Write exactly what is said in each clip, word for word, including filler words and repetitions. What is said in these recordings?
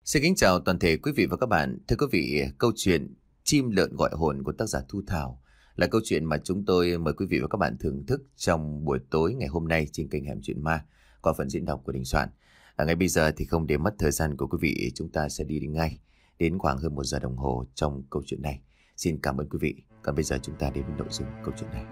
Xin kính chào toàn thể quý vị và các bạn. Thưa quý vị, câu chuyện Chim lợn gọi hồn của tác giả Thu Thảo là câu chuyện mà chúng tôi mời quý vị và các bạn thưởng thức trong buổi tối ngày hôm nay trên kênh Hẻm Chuyện Ma qua phần diễn đọc của Đình Soạn. À, ngay bây giờ thì không để mất thời gian của quý vị, chúng ta sẽ đi, đi ngay đến khoảng hơn một giờ đồng hồ trong câu chuyện này. Xin cảm ơn quý vị. Còn bây giờ chúng ta đến với nội dung câu chuyện này.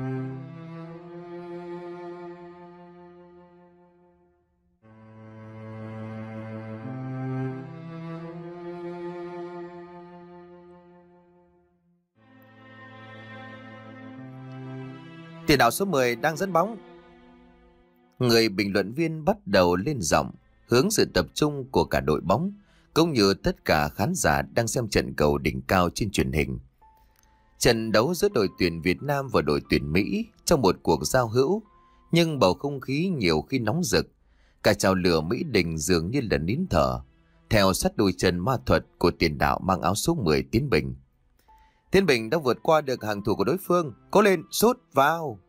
Tiền đạo số mười đang dẫn bóng. Người bình luận viên bắt đầu lên giọng, hướng sự tập trung của cả đội bóng cũng như tất cả khán giả đang xem trận cầu đỉnh cao trên truyền hình. Trận đấu giữa đội tuyển Việt Nam và đội tuyển Mỹ trong một cuộc giao hữu, nhưng bầu không khí nhiều khi nóng rực. Cả chào lửa Mỹ Đình dường như là nín thở, theo sát đôi chân ma thuật của tiền đạo mang áo số mười Tiến Bình. Tiến Bình đã vượt qua được hàng thủ của đối phương. Cố lên, sút vào.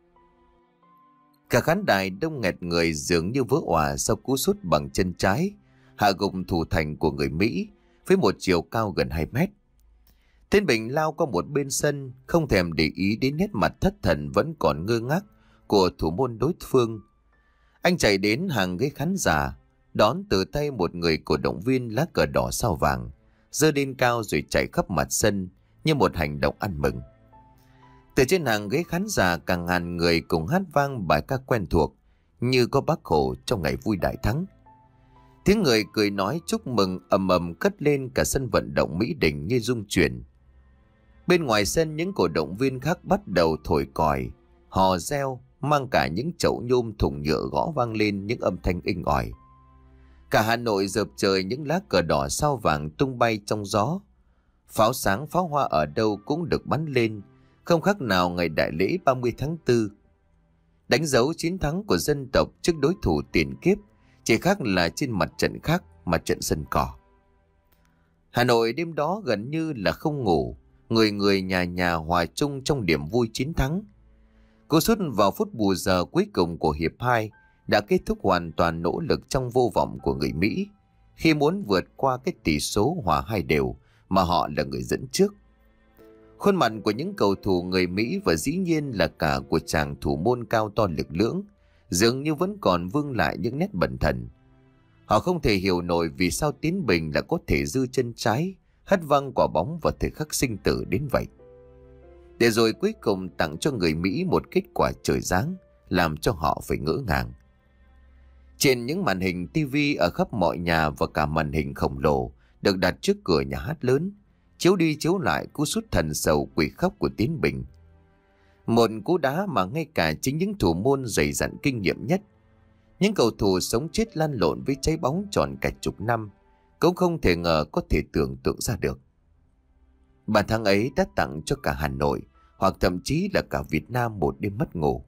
Cả khán đài đông nghẹt người dường như vỡ òa sau cú sút bằng chân trái hạ gục thủ thành của người Mỹ với một chiều cao gần hai mét. Tiến Bình lao qua một bên sân, không thèm để ý đến nét mặt thất thần vẫn còn ngơ ngác của thủ môn đối phương. Anh chạy đến hàng ghế khán giả, đón từ tay một người cổ động viên lá cờ đỏ sao vàng, giơ lên cao rồi chạy khắp mặt sân như một hành động ăn mừng. Từ trên hàng ghế khán giả cả ngàn người cùng hát vang bài ca quen thuộc như có Bác Hồ trong ngày vui đại thắng. Tiếng người cười nói chúc mừng ầm ầm cất lên cả sân vận động Mỹ Đình như rung chuyển. Bên ngoài sân những cổ động viên khác bắt đầu thổi còi, hò reo, mang cả những chậu nhôm thùng nhựa gõ vang lên những âm thanh inh ỏi. Cả Hà Nội dợp trời những lá cờ đỏ sao vàng tung bay trong gió. Pháo sáng pháo hoa ở đâu cũng được bắn lên, không khác nào ngày đại lễ ba mươi tháng tư. Đánh dấu chiến thắng của dân tộc trước đối thủ tiền kiếp, chỉ khác là trên mặt trận khác, mặt trận sân cỏ. Hà Nội đêm đó gần như là không ngủ, người người nhà nhà hòa chung trong niềm vui chiến thắng. Cú sút vào phút bù giờ cuối cùng của hiệp hai đã kết thúc hoàn toàn nỗ lực trong vô vọng của người Mỹ khi muốn vượt qua cái tỷ số hòa hai đều mà họ là người dẫn trước. Khuôn mặt của những cầu thủ người Mỹ và dĩ nhiên là cả của chàng thủ môn cao to lực lưỡng dường như vẫn còn vương lại những nét bần thần. Họ không thể hiểu nổi vì sao Tiến Bình đã có thể giơ chân trái hất văng quả bóng vào thời khắc sinh tử đến vậy. Để rồi cuối cùng tặng cho người Mỹ một kết quả trời giáng làm cho họ phải ngỡ ngàng. Trên những màn hình tivi ở khắp mọi nhà và cả màn hình khổng lồ được đặt trước cửa nhà hát lớn, chiếu đi chiếu lại cú sút thần sầu quỷ khóc của Tiến Bình. Một cú đá mà ngay cả chính những thủ môn dày dặn kinh nghiệm nhất, những cầu thủ sống chết lăn lộn với trái bóng tròn cả chục năm, cũng không thể ngờ có thể tưởng tượng ra được. Bàn thắng ấy đã tặng cho cả Hà Nội, hoặc thậm chí là cả Việt Nam một đêm mất ngủ.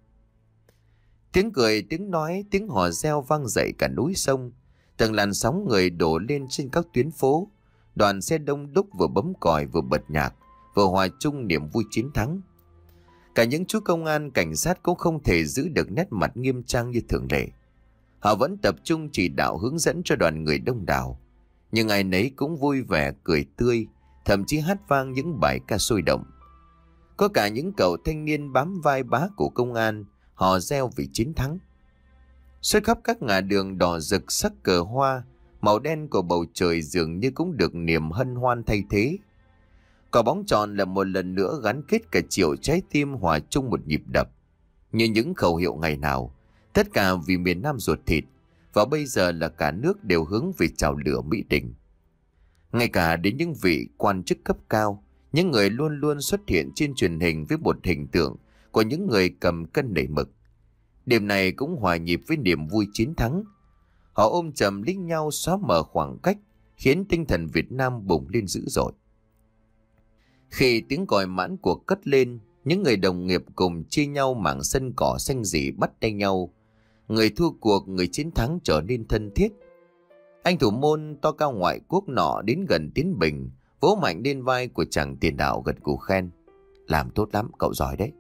Tiếng cười, tiếng nói, tiếng hò reo vang dậy cả núi sông. Từng làn sóng người đổ lên trên các tuyến phố. Đoàn xe đông đúc vừa bấm còi vừa bật nhạc, vừa hòa chung niềm vui chiến thắng. Cả những chú công an cảnh sát cũng không thể giữ được nét mặt nghiêm trang như thường lệ. Họ vẫn tập trung chỉ đạo hướng dẫn cho đoàn người đông đảo, nhưng ai nấy cũng vui vẻ cười tươi, thậm chí hát vang những bài ca sôi động. Có cả những cậu thanh niên bám vai bá của công an, họ reo vì chiến thắng. Suốt khắp các ngã đường đỏ rực sắc cờ hoa, màu đen của bầu trời dường như cũng được niềm hân hoan thay thế. Quả bóng tròn là một lần nữa gắn kết cả triệu trái tim hòa chung một nhịp đập. Như những khẩu hiệu ngày nào, tất cả vì miền Nam ruột thịt, và bây giờ là cả nước đều hướng về chào lửa Mỹ Đình. Ngay cả đến những vị quan chức cấp cao, những người luôn luôn xuất hiện trên truyền hình với một hình tượng của những người cầm cân nảy mực. Đêm này cũng hòa nhịp với niềm vui chiến thắng. Họ ôm chầm lấy nhau xóa mở khoảng cách, khiến tinh thần Việt Nam bùng lên dữ dội. Khi tiếng còi mãn cuộc cất lên, những người đồng nghiệp cùng chia nhau mảng sân cỏ xanh rỉ bắt tay nhau. Người thua cuộc, người chiến thắng trở nên thân thiết. Anh thủ môn to cao ngoại quốc nọ đến gần Tiến Bình, vỗ mạnh lên vai của chàng tiền đạo gật gù khen. Làm tốt lắm, cậu giỏi đấy.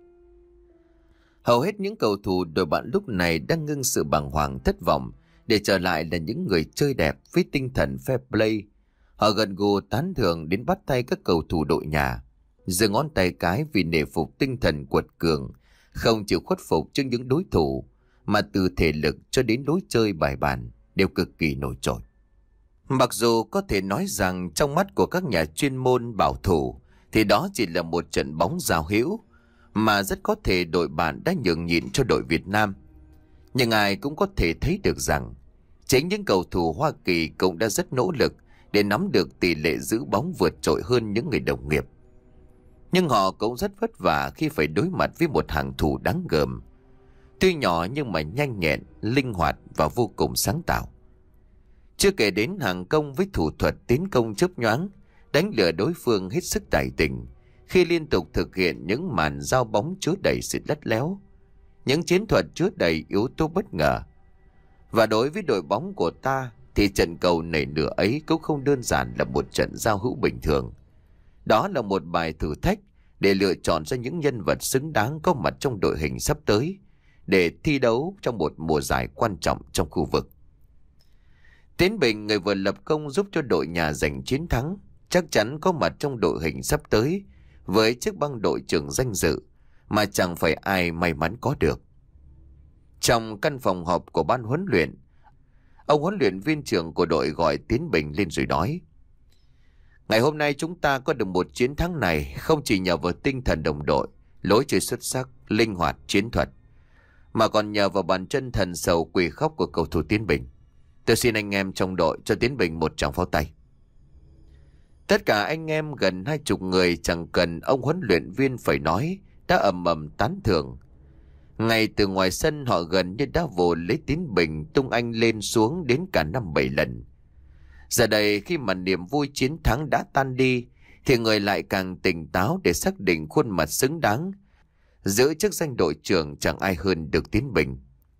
Hầu hết những cầu thủ đội bạn lúc này đang ngưng sự bàng hoàng thất vọng để trở lại là những người chơi đẹp với tinh thần fair play Họ gần gù tán thưởng đến bắt tay các cầu thủ đội nhà, giơ ngón tay cái vì nể phục tinh thần quật cường, không chịu khuất phục trước những đối thủ, mà từ thể lực cho đến lối chơi bài bản đều cực kỳ nổi trội. Mặc dù có thể nói rằng trong mắt của các nhà chuyên môn bảo thủ thì đó chỉ là một trận bóng giao hữu, mà rất có thể đội bạn đã nhường nhịn cho đội Việt Nam. Nhưng ai cũng có thể thấy được rằng chính những cầu thủ Hoa Kỳ cũng đã rất nỗ lực để nắm được tỷ lệ giữ bóng vượt trội hơn những người đồng nghiệp. Nhưng họ cũng rất vất vả khi phải đối mặt với một hàng thủ đáng gờm. Tuy nhỏ nhưng mà nhanh nhẹn, linh hoạt và vô cùng sáng tạo. Chưa kể đến hàng công với thủ thuật tiến công chớp nhoáng, đánh lừa đối phương hết sức tài tình khi liên tục thực hiện những màn giao bóng chứa đầy sự lắt léo, những chiến thuật chứa đầy yếu tố bất ngờ. Và đối với đội bóng của ta thì trận cầu nảy lửa ấy cũng không đơn giản là một trận giao hữu bình thường. Đó là một bài thử thách để lựa chọn ra những nhân vật xứng đáng có mặt trong đội hình sắp tới để thi đấu trong một mùa giải quan trọng trong khu vực. Tiến Bình, người vừa lập công giúp cho đội nhà giành chiến thắng, chắc chắn có mặt trong đội hình sắp tới với chiếc băng đội trưởng danh dự mà chẳng phải ai may mắn có được. Trong căn phòng họp của ban huấn luyện, ông huấn luyện viên trưởng của đội gọi Tiến Bình lên rồi nói: ngày hôm nay chúng ta có được một chiến thắng này không chỉ nhờ vào tinh thần đồng đội, lối chơi xuất sắc, linh hoạt, chiến thuật, mà còn nhờ vào bàn chân thần sầu quỳ khóc của cầu thủ Tiến Bình. Tôi xin anh em trong đội cho Tiến Bình một tràng pháo tay. Tất cả anh em gần hai chục người chẳng cần ông huấn luyện viên phải nói đã ầm ầm tán thưởng. Ngay từ ngoài sân họ gần như đã vồ lấy Tiến Bình tung anh lên xuống đến cả năm bảy lần. Giờ đây khi mà niềm vui chiến thắng đã tan đi thì người lại càng tỉnh táo để xác định khuôn mặt xứng đáng giữ chức danh đội trưởng chẳng ai hơn được Tiến Bình.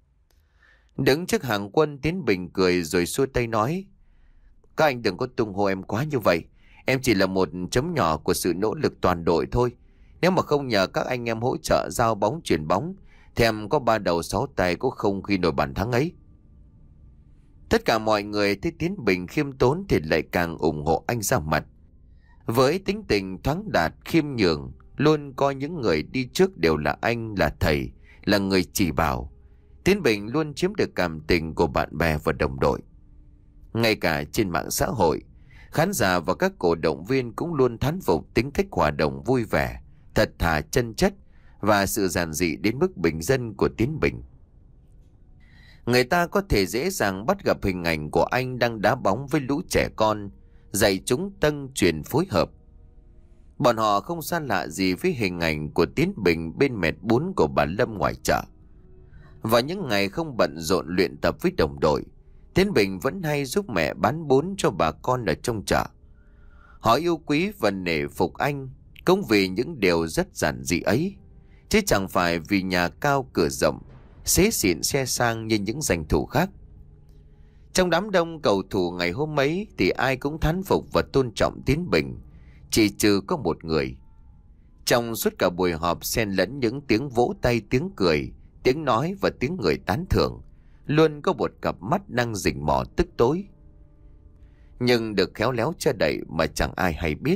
Đứng trước hàng quân, Tiến Bình cười rồi xua tay nói: các anh đừng có tung hô em quá như vậy. Em chỉ là một chấm nhỏ của sự nỗ lực toàn đội thôi. Nếu mà không nhờ các anh em hỗ trợ giao bóng chuyển bóng thì em có ba đầu sáu tay cũng không ghi nổi bàn thắng ấy. Tất cả mọi người thấy Tiến Bình khiêm tốn thì lại càng ủng hộ anh ra mặt. Với tính tình thoáng đạt, khiêm nhường, luôn coi những người đi trước đều là anh, là thầy, là người chỉ bảo, Tiến Bình luôn chiếm được cảm tình của bạn bè và đồng đội. Ngay cả trên mạng xã hội, khán giả và các cổ động viên cũng luôn thán phục tính cách hòa đồng vui vẻ, thật thà chân chất và sự giản dị đến mức bình dân của Tiến Bình. Người ta có thể dễ dàng bắt gặp hình ảnh của anh đang đá bóng với lũ trẻ con, dạy chúng tân truyền phối hợp. Bọn họ không xa lạ gì với hình ảnh của Tiến Bình bên mẹt bún của bà Lâm ngoài chợ. Và những ngày không bận rộn luyện tập với đồng đội, Tiến Bình vẫn hay giúp mẹ bán bún cho bà con ở trong chợ. Họ yêu quý và nể phục anh cũng vì những điều rất giản dị ấy, chứ chẳng phải vì nhà cao cửa rộng, xế xịn xe sang như những danh thủ khác. Trong đám đông cầu thủ ngày hôm ấy thì ai cũng thán phục và tôn trọng Tiến Bình, chỉ trừ có một người. Trong suốt cả buổi họp xen lẫn những tiếng vỗ tay, tiếng cười, tiếng nói và tiếng người tán thưởng, luôn có một cặp mắt đang rình mò tức tối, nhưng được khéo léo che đậy mà chẳng ai hay biết.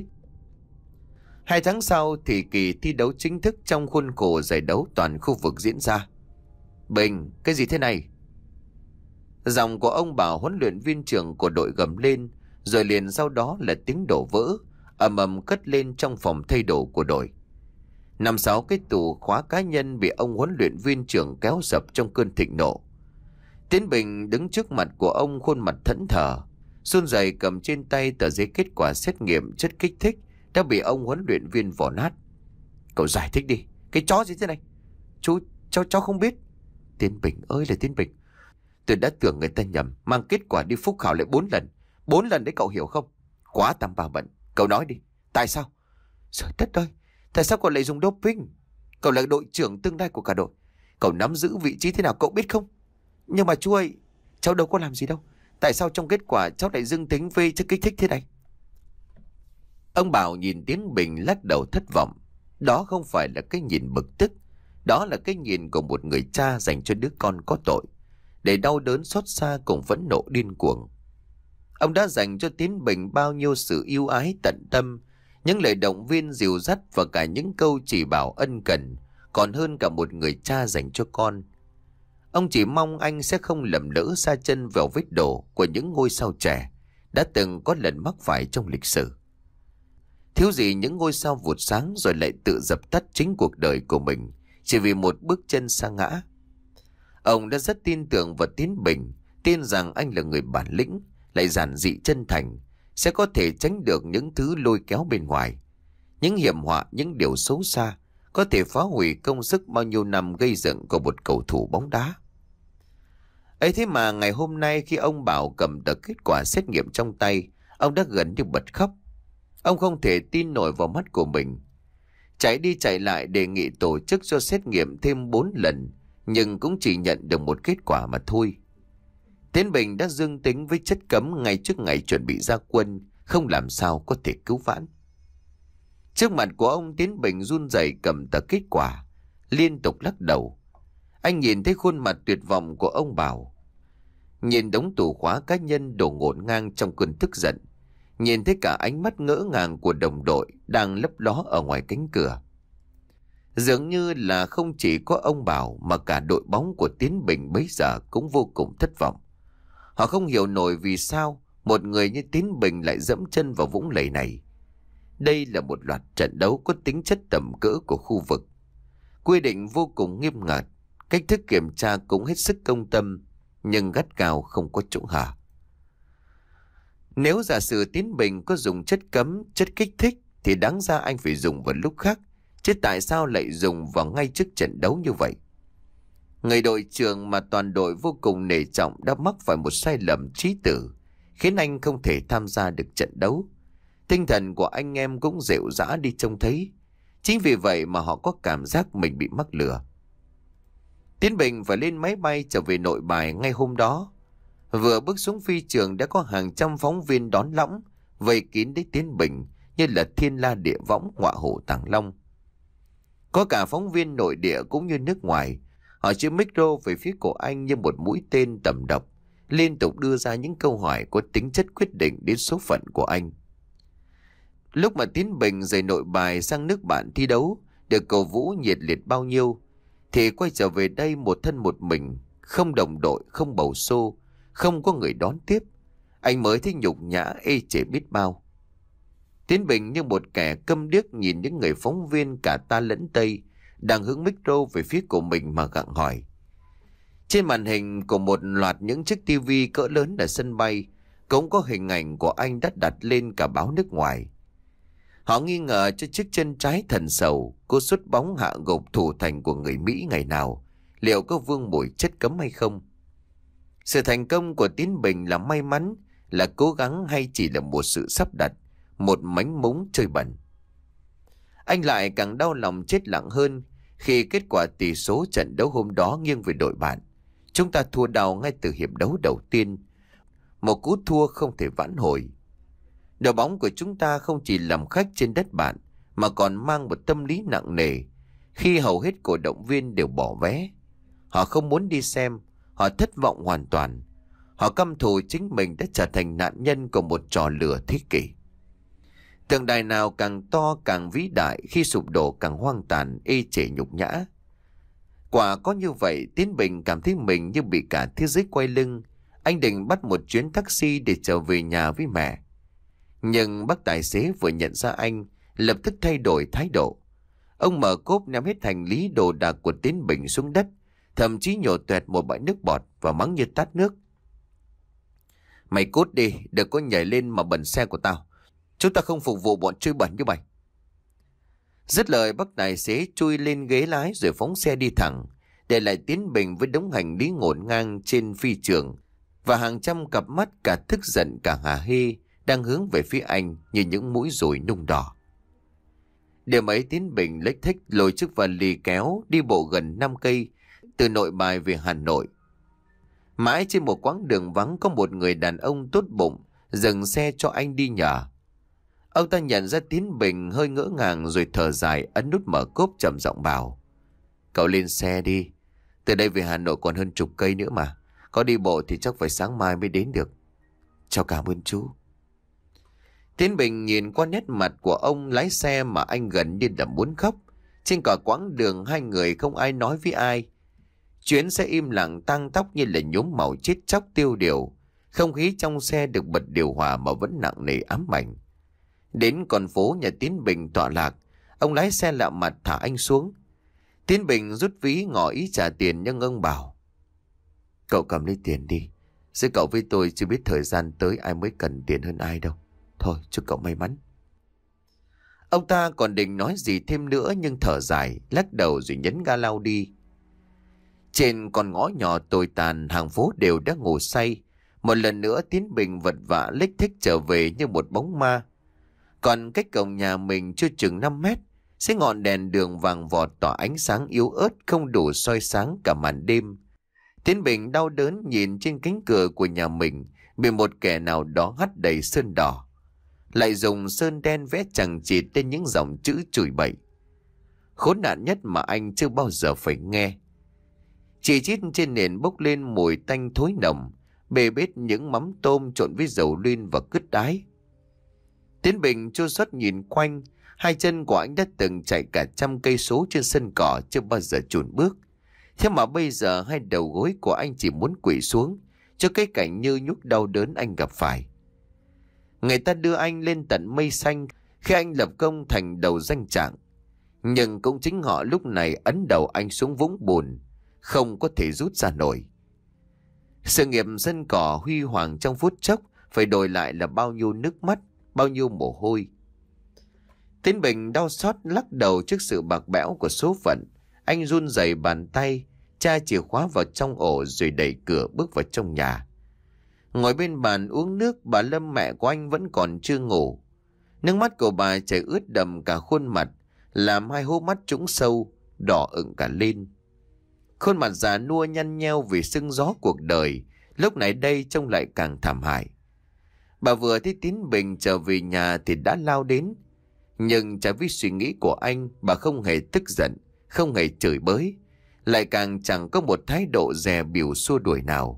Hai tháng sau thì kỳ thi đấu chính thức trong khuôn khổ giải đấu toàn khu vực diễn ra. Bình, cái gì thế này? Giọng của ông Bảo, huấn luyện viên trưởng của đội gầm lên, rồi liền sau đó là tiếng đổ vỡ ầm ầm cất lên trong phòng thay đồ của đội. Năm sáu cái tủ khóa cá nhân bị ông huấn luyện viên trưởng kéo sập trong cơn thịnh nộ. Tiến Bình đứng trước mặt của ông, khuôn mặt thẫn thờ, run rẩy cầm trên tay tờ giấy kết quả xét nghiệm chất kích thích đã bị ông huấn luyện viên vò nát. Cậu giải thích đi, cái chó gì thế này? Chú, cháu cháu không biết. Tiến Bình ơi là Tiến Bình, tôi đã tưởng người ta nhầm, mang kết quả đi phúc khảo lại bốn lần. Bốn lần đấy cậu hiểu không? Quá tăm ba bận. Cậu nói đi, tại sao? Trời đất ơi, tại sao cậu lại dùng doping? Cậu là đội trưởng tương lai của cả đội, cậu nắm giữ vị trí thế nào cậu biết không? Nhưng mà chú ơi, cháu đâu có làm gì đâu. Tại sao trong kết quả cháu lại dương tính với chất kích thích thế này? Ông Bảo nhìn Tiến Bình lắc đầu thất vọng. Đó không phải là cái nhìn bực tức, đó là cái nhìn của một người cha dành cho đứa con có tội, để đau đớn xót xa cùng phẫn nộ điên cuồng. Ông đã dành cho Tiến Bình bao nhiêu sự yêu ái tận tâm, những lời động viên dìu dắt và cả những câu chỉ bảo ân cần, còn hơn cả một người cha dành cho con. Ông chỉ mong anh sẽ không lầm lỡ sa chân vào vết đổ của những ngôi sao trẻ đã từng có lần mắc phải trong lịch sử. Thiếu gì những ngôi sao vụt sáng rồi lại tự dập tắt chính cuộc đời của mình chỉ vì một bước chân sa ngã. Ông đã rất tin tưởng vào Tiến Bình, tin rằng anh là người bản lĩnh, lại giản dị chân thành, sẽ có thể tránh được những thứ lôi kéo bên ngoài, những hiểm họa, những điều xấu xa, có thể phá hủy công sức bao nhiêu năm gây dựng của một cầu thủ bóng đá. Ấy thế mà ngày hôm nay khi ông Bảo cầm tờ kết quả xét nghiệm trong tay, ông đã gần như bật khóc. Ông không thể tin nổi vào mắt của mình. Chạy đi chạy lại đề nghị tổ chức cho xét nghiệm thêm bốn lần, nhưng cũng chỉ nhận được một kết quả mà thôi. Tiến Bình đã dương tính với chất cấm ngay trước ngày chuẩn bị ra quân, không làm sao có thể cứu vãn. Trước mặt của ông, Tiến Bình run rẩy cầm tờ kết quả, liên tục lắc đầu. Anh nhìn thấy khuôn mặt tuyệt vọng của ông Bảo, nhìn đống tủ khóa cá nhân đổ ngổn ngang trong cơn tức giận, nhìn thấy cả ánh mắt ngỡ ngàng của đồng đội đang lấp ló ở ngoài cánh cửa. Dường như là không chỉ có ông Bảo mà cả đội bóng của Tiến Bình bấy giờ cũng vô cùng thất vọng. Họ không hiểu nổi vì sao một người như Tiến Bình lại dẫm chân vào vũng lầy này. Đây là một loạt trận đấu có tính chất tầm cỡ của khu vực. Quy định vô cùng nghiêm ngặt, cách thức kiểm tra cũng hết sức công tâm, nhưng gắt gao không có chỗ hở. Nếu giả sử Tiến Bình có dùng chất cấm, chất kích thích thì đáng ra anh phải dùng vào lúc khác, chứ tại sao lại dùng vào ngay trước trận đấu như vậy? Người đội trưởng mà toàn đội vô cùng nể trọng đã mắc phải một sai lầm chí tử, khiến anh không thể tham gia được trận đấu. Tinh thần của anh em cũng rệu rã đi trông thấy. Chính vì vậy mà họ có cảm giác mình bị mắc lừa. Tiến Bình phải lên máy bay trở về Nội Bài ngay hôm đó. Vừa bước xuống phi trường đã có hàng trăm phóng viên đón lõng, vây kín đến Tiến Bình như là thiên la địa võng, ngọa hổ tàng long. Có cả phóng viên nội địa cũng như nước ngoài. Họ chĩa micro về phía của anh như một mũi tên tầm độc, liên tục đưa ra những câu hỏi có tính chất quyết định đến số phận của anh. Lúc mà Tiến Bình rời Nội Bài sang nước bạn thi đấu, được cổ vũ nhiệt liệt bao nhiêu, thì quay trở về đây một thân một mình, không đồng đội, không bầu xô, không có người đón tiếp. Anh mới thấy nhục nhã ê chề biết bao. Tiến Bình như một kẻ câm điếc nhìn những người phóng viên cả ta lẫn Tây đang hướng micro về phía của mình mà gặng hỏi. Trên màn hình của một loạt những chiếc tivi cỡ lớn ở sân bay cũng có hình ảnh của anh đã đặt lên cả báo nước ngoài. Họ nghi ngờ cho chiếc chân trái thần sầu, cô sút bóng hạ gục thủ thành của người Mỹ ngày nào, liệu có vương mùi chất cấm hay không? Sự thành công của Tiến Bình là may mắn, là cố gắng, hay chỉ là một sự sắp đặt, một mánh múng chơi bẩn? Anh lại càng đau lòng chết lặng hơn khi kết quả tỷ số trận đấu hôm đó nghiêng về đội bạn. Chúng ta thua đau ngay từ hiệp đấu đầu tiên, một cú thua không thể vãn hồi. Đội bóng của chúng ta không chỉ làm khách trên đất bạn mà còn mang một tâm lý nặng nề khi hầu hết cổ động viên đều bỏ vé. Họ không muốn đi xem, họ thất vọng hoàn toàn. Họ căm thù chính mình đã trở thành nạn nhân của một trò lừa thế kỷ. Tượng đài nào càng to càng vĩ đại, khi sụp đổ càng hoang tàn, ê chề nhục nhã. Quả có như vậy, Tiến Bình cảm thấy mình như bị cả thế giới quay lưng. Anh định bắt một chuyến taxi để trở về nhà với mẹ. Nhưng bác tài xế vừa nhận ra anh, lập tức thay đổi thái độ. Ông mở cốp ném hết hành lý đồ đạc của Tiến Bình xuống đất, thậm chí nhổ toẹt một bãi nước bọt và mắng như tát nước. Mày cút đi, đừng có nhảy lên mà bẩn xe của tao. Chúng ta không phục vụ bọn chơi bẩn như mày. Dứt lời, bác tài xế chui lên ghế lái rồi phóng xe đi thẳng, để lại Tiến Bình với đống hành lý ngổn ngang trên phi trường và hàng trăm cặp mắt cả tức giận cả hả hê đang hướng về phía anh như những mũi dùi nung đỏ. Đêm ấy, Tiến Bình lếch thếch lôi chiếc vali kéo đi bộ gần năm cây từ Nội Bài về Hà Nội. Mãi trên một quãng đường vắng có một người đàn ông tốt bụng dừng xe cho anh đi nhờ. Ông ta nhận ra Tiến Bình hơi ngỡ ngàng rồi thở dài, ấn nút mở cốp trầm giọng bảo: Cậu lên xe đi, từ đây về Hà Nội còn hơn chục cây nữa mà, có đi bộ thì chắc phải sáng mai mới đến được. Cháu cảm ơn chú. Tiến Bình nhìn qua nét mặt của ông lái xe mà anh gần như đã muốn khóc. Trên cả quãng đường hai người không ai nói với ai. Chuyến xe im lặng tang tóc như là nhuốm màu chết chóc tiêu điều. Không khí trong xe được bật điều hòa mà vẫn nặng nề ám ảnh. Đến con phố nhà Tiến Bình tọa lạc, ông lái xe lạ mặt thả anh xuống. Tiến Bình rút ví ngỏ ý trả tiền nhưng ông bảo: Cậu cầm lấy tiền đi. Giữa cậu với tôi chưa biết thời gian tới ai mới cần tiền hơn ai đâu. Thôi chúc cậu may mắn. Ông ta còn định nói gì thêm nữa nhưng thở dài, lắc đầu rồi nhấn ga lao đi. Trên con ngõ nhỏ tồi tàn, hàng phố đều đã ngủ say. Một lần nữa Tiến Bình vật vã lếch thếch trở về như một bóng ma. Còn cách cổng nhà mình chưa chừng năm mét, sẽ ngọn đèn đường vàng vọt tỏa ánh sáng yếu ớt không đủ soi sáng cả màn đêm. Tiến Bình đau đớn nhìn trên cánh cửa của nhà mình bị một kẻ nào đó hắt đầy sơn đỏ, lại dùng sơn đen vẽ chằng chịt lên những dòng chữ chửi bậy. Khốn nạn nhất mà anh chưa bao giờ phải nghe. Chỉ chít trên nền bốc lên mùi tanh thối nồng, bê bết những mắm tôm trộn với dầu luyên và cứt đái. Tiến Bình chua xót nhìn quanh, hai chân của anh đã từng chạy cả trăm cây số trên sân cỏ chưa bao giờ chùn bước. Thế mà bây giờ hai đầu gối của anh chỉ muốn quỵ xuống cho cái cảnh như nhúc đau đớn anh gặp phải. Người ta đưa anh lên tận mây xanh khi anh lập công thành đầu danh trạng. Nhưng cũng chính họ lúc này ấn đầu anh xuống vũng bùn, không có thể rút ra nổi. Sự nghiệp sân cỏ huy hoàng trong phút chốc phải đổi lại là bao nhiêu nước mắt, bao nhiêu mồ hôi. Tiến Bình đau xót lắc đầu trước sự bạc bẽo của số phận. Anh run rẩy bàn tay, tra chìa khóa vào trong ổ rồi đẩy cửa bước vào trong nhà. Ngồi bên bàn uống nước, bà Lâm mẹ của anh vẫn còn chưa ngủ. Nước mắt của bà chảy ướt đầm cả khuôn mặt, làm hai hốc mắt trũng sâu, đỏ ửng cả lên. Khuôn mặt già nua nhăn nheo vì sưng gió cuộc đời, lúc này đây trông lại càng thảm hại. Bà vừa thấy Tiến Bình trở về nhà thì đã lao đến. Nhưng trái với suy nghĩ của anh, bà không hề tức giận, không hề chửi bới, lại càng chẳng có một thái độ dè bỉu xua đuổi nào.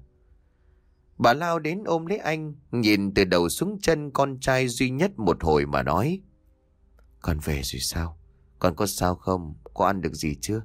Bà lao đến ôm lấy anh, nhìn từ đầu xuống chân con trai duy nhất một hồi mà nói: Con về rồi sao? Con có sao không? Có ăn được gì chưa?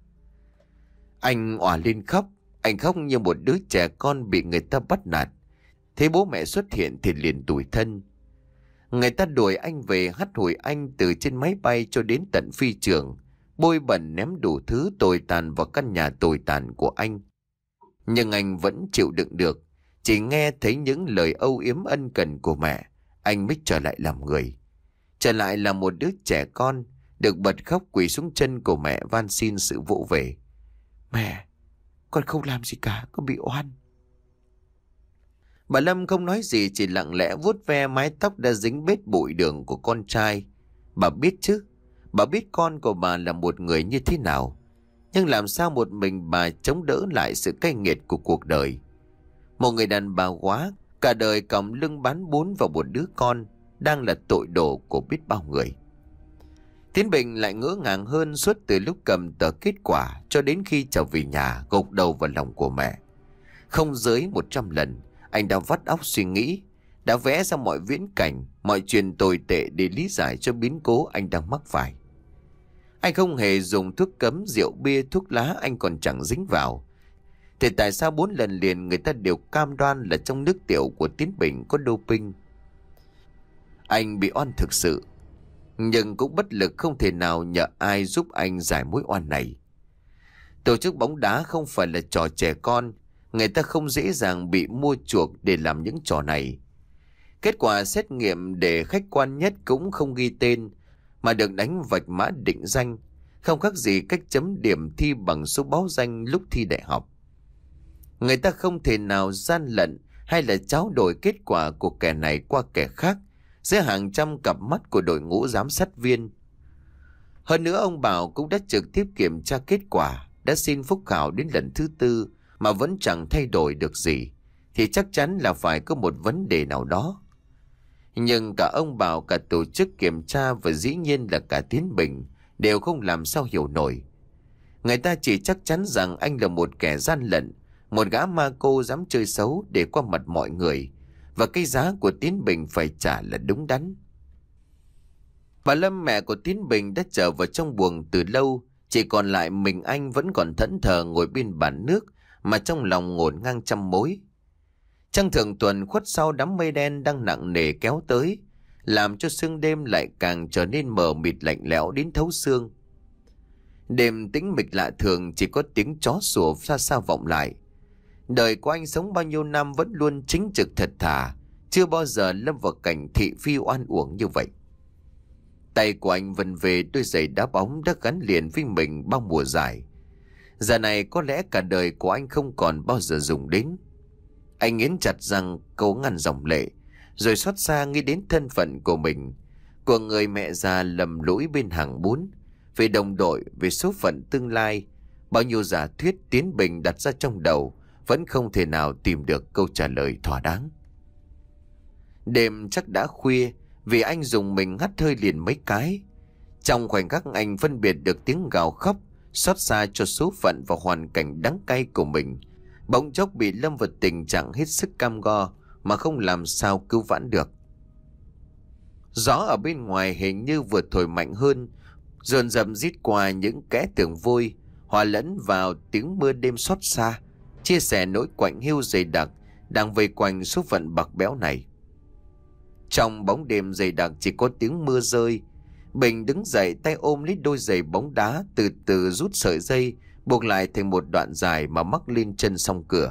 Anh òa lên khóc. Anh khóc như một đứa trẻ con bị người ta bắt nạt. Thấy bố mẹ xuất hiện thì liền tủi thân. Người ta đuổi anh về, hắt hủi anh từ trên máy bay cho đến tận phi trường, bôi bẩn ném đủ thứ tồi tàn vào căn nhà tồi tàn của anh. Nhưng anh vẫn chịu đựng được. Chỉ nghe thấy những lời âu yếm ân cần của mẹ, anh mới trở lại làm người. Trở lại là một đứa trẻ con, được bật khóc quỳ xuống chân của mẹ van xin sự vỗ về. Mẹ, con không làm gì cả, con bị oan. Bà Lâm không nói gì, chỉ lặng lẽ vuốt ve mái tóc đã dính bết bụi đường của con trai. Bà biết chứ, bà biết con của bà là một người như thế nào. Nhưng làm sao một mình bà chống đỡ lại sự cay nghiệt của cuộc đời. Một người đàn bà quá, cả đời còng lưng bán bún vào một đứa con, đang là tội đồ của biết bao người. Tiến Bình lại ngỡ ngàng hơn suốt từ lúc cầm tờ kết quả cho đến khi trở về nhà gục đầu vào lòng của mẹ. Không dưới một trăm lần, anh đã vắt óc suy nghĩ, đã vẽ ra mọi viễn cảnh, mọi chuyện tồi tệ để lý giải cho biến cố anh đang mắc phải. Anh không hề dùng thuốc cấm, rượu bia, thuốc lá anh còn chẳng dính vào. Thì tại sao bốn lần liền người ta đều cam đoan là trong nước tiểu của Tiến Bình có doping? Anh bị oan thực sự, nhưng cũng bất lực không thể nào nhờ ai giúp anh giải mối oan này. Tổ chức bóng đá không phải là trò trẻ con, người ta không dễ dàng bị mua chuộc để làm những trò này. Kết quả xét nghiệm để khách quan nhất cũng không ghi tên, mà được đánh vạch mã định danh, không khác gì cách chấm điểm thi bằng số báo danh lúc thi đại học. Người ta không thể nào gian lận hay là tráo đổi kết quả của kẻ này qua kẻ khác giữa hàng trăm cặp mắt của đội ngũ giám sát viên. Hơn nữa ông Bảo cũng đã trực tiếp kiểm tra kết quả, đã xin phúc khảo đến lần thứ tư mà vẫn chẳng thay đổi được gì, thì chắc chắn là phải có một vấn đề nào đó. Nhưng cả ông Bảo, cả tổ chức kiểm tra và dĩ nhiên là cả Tiến Bình đều không làm sao hiểu nổi. Người ta chỉ chắc chắn rằng anh là một kẻ gian lận, một gã ma cô dám chơi xấu để qua mặt mọi người, và cái giá của Tiến Bình phải trả là đúng đắn. Bà Lâm, mẹ của Tiến Bình, đã trở vào trong buồng từ lâu. Chỉ còn lại mình anh vẫn còn thẫn thờ ngồi bên bàn nước mà trong lòng ngổn ngang trăm mối. Trăng thượng tuần khuất sau đám mây đen đang nặng nề kéo tới, làm cho sương đêm lại càng trở nên mờ mịt lạnh lẽo đến thấu xương. Đêm tĩnh mịch lạ thường, chỉ có tiếng chó sủa xa xa vọng lại. Đời của anh sống bao nhiêu năm vẫn luôn chính trực thật thà, chưa bao giờ lâm vào cảnh thị phi oan uổng như vậy. Tay của anh vần về đôi giày đá bóng đã gắn liền với mình bao mùa dài. Giờ này có lẽ cả đời của anh không còn bao giờ dùng đến. Anh nghiến chặt răng cố ngăn dòng lệ, rồi xót xa nghĩ đến thân phận của mình, của người mẹ già lầm lũi bên hàng bún, về đồng đội, về số phận tương lai. Bao nhiêu giả thuyết Tiến Bình đặt ra trong đầu vẫn không thể nào tìm được câu trả lời thỏa đáng. Đêm chắc đã khuya, vì anh dùng mình hắt hơi liền mấy cái. Trong khoảnh khắc anh phân biệt được tiếng gào khóc, xót xa cho số phận và hoàn cảnh đắng cay của mình, bỗng chốc bị lâm vào tình trạng hết sức cam go mà không làm sao cứu vãn được. Gió ở bên ngoài hình như vừa thổi mạnh hơn, dồn dập rít qua những kẽ tường vôi, hòa lẫn vào tiếng mưa đêm xót xa, chia sẻ nỗi quạnh hiu dày đặc đang vây quanh số phận bạc béo này. Trong bóng đêm dày đặc chỉ có tiếng mưa rơi. Bình đứng dậy, tay ôm lấy đôi giày bóng đá, từ từ rút sợi dây buộc lại thành một đoạn dài mà mắc lên chân song cửa.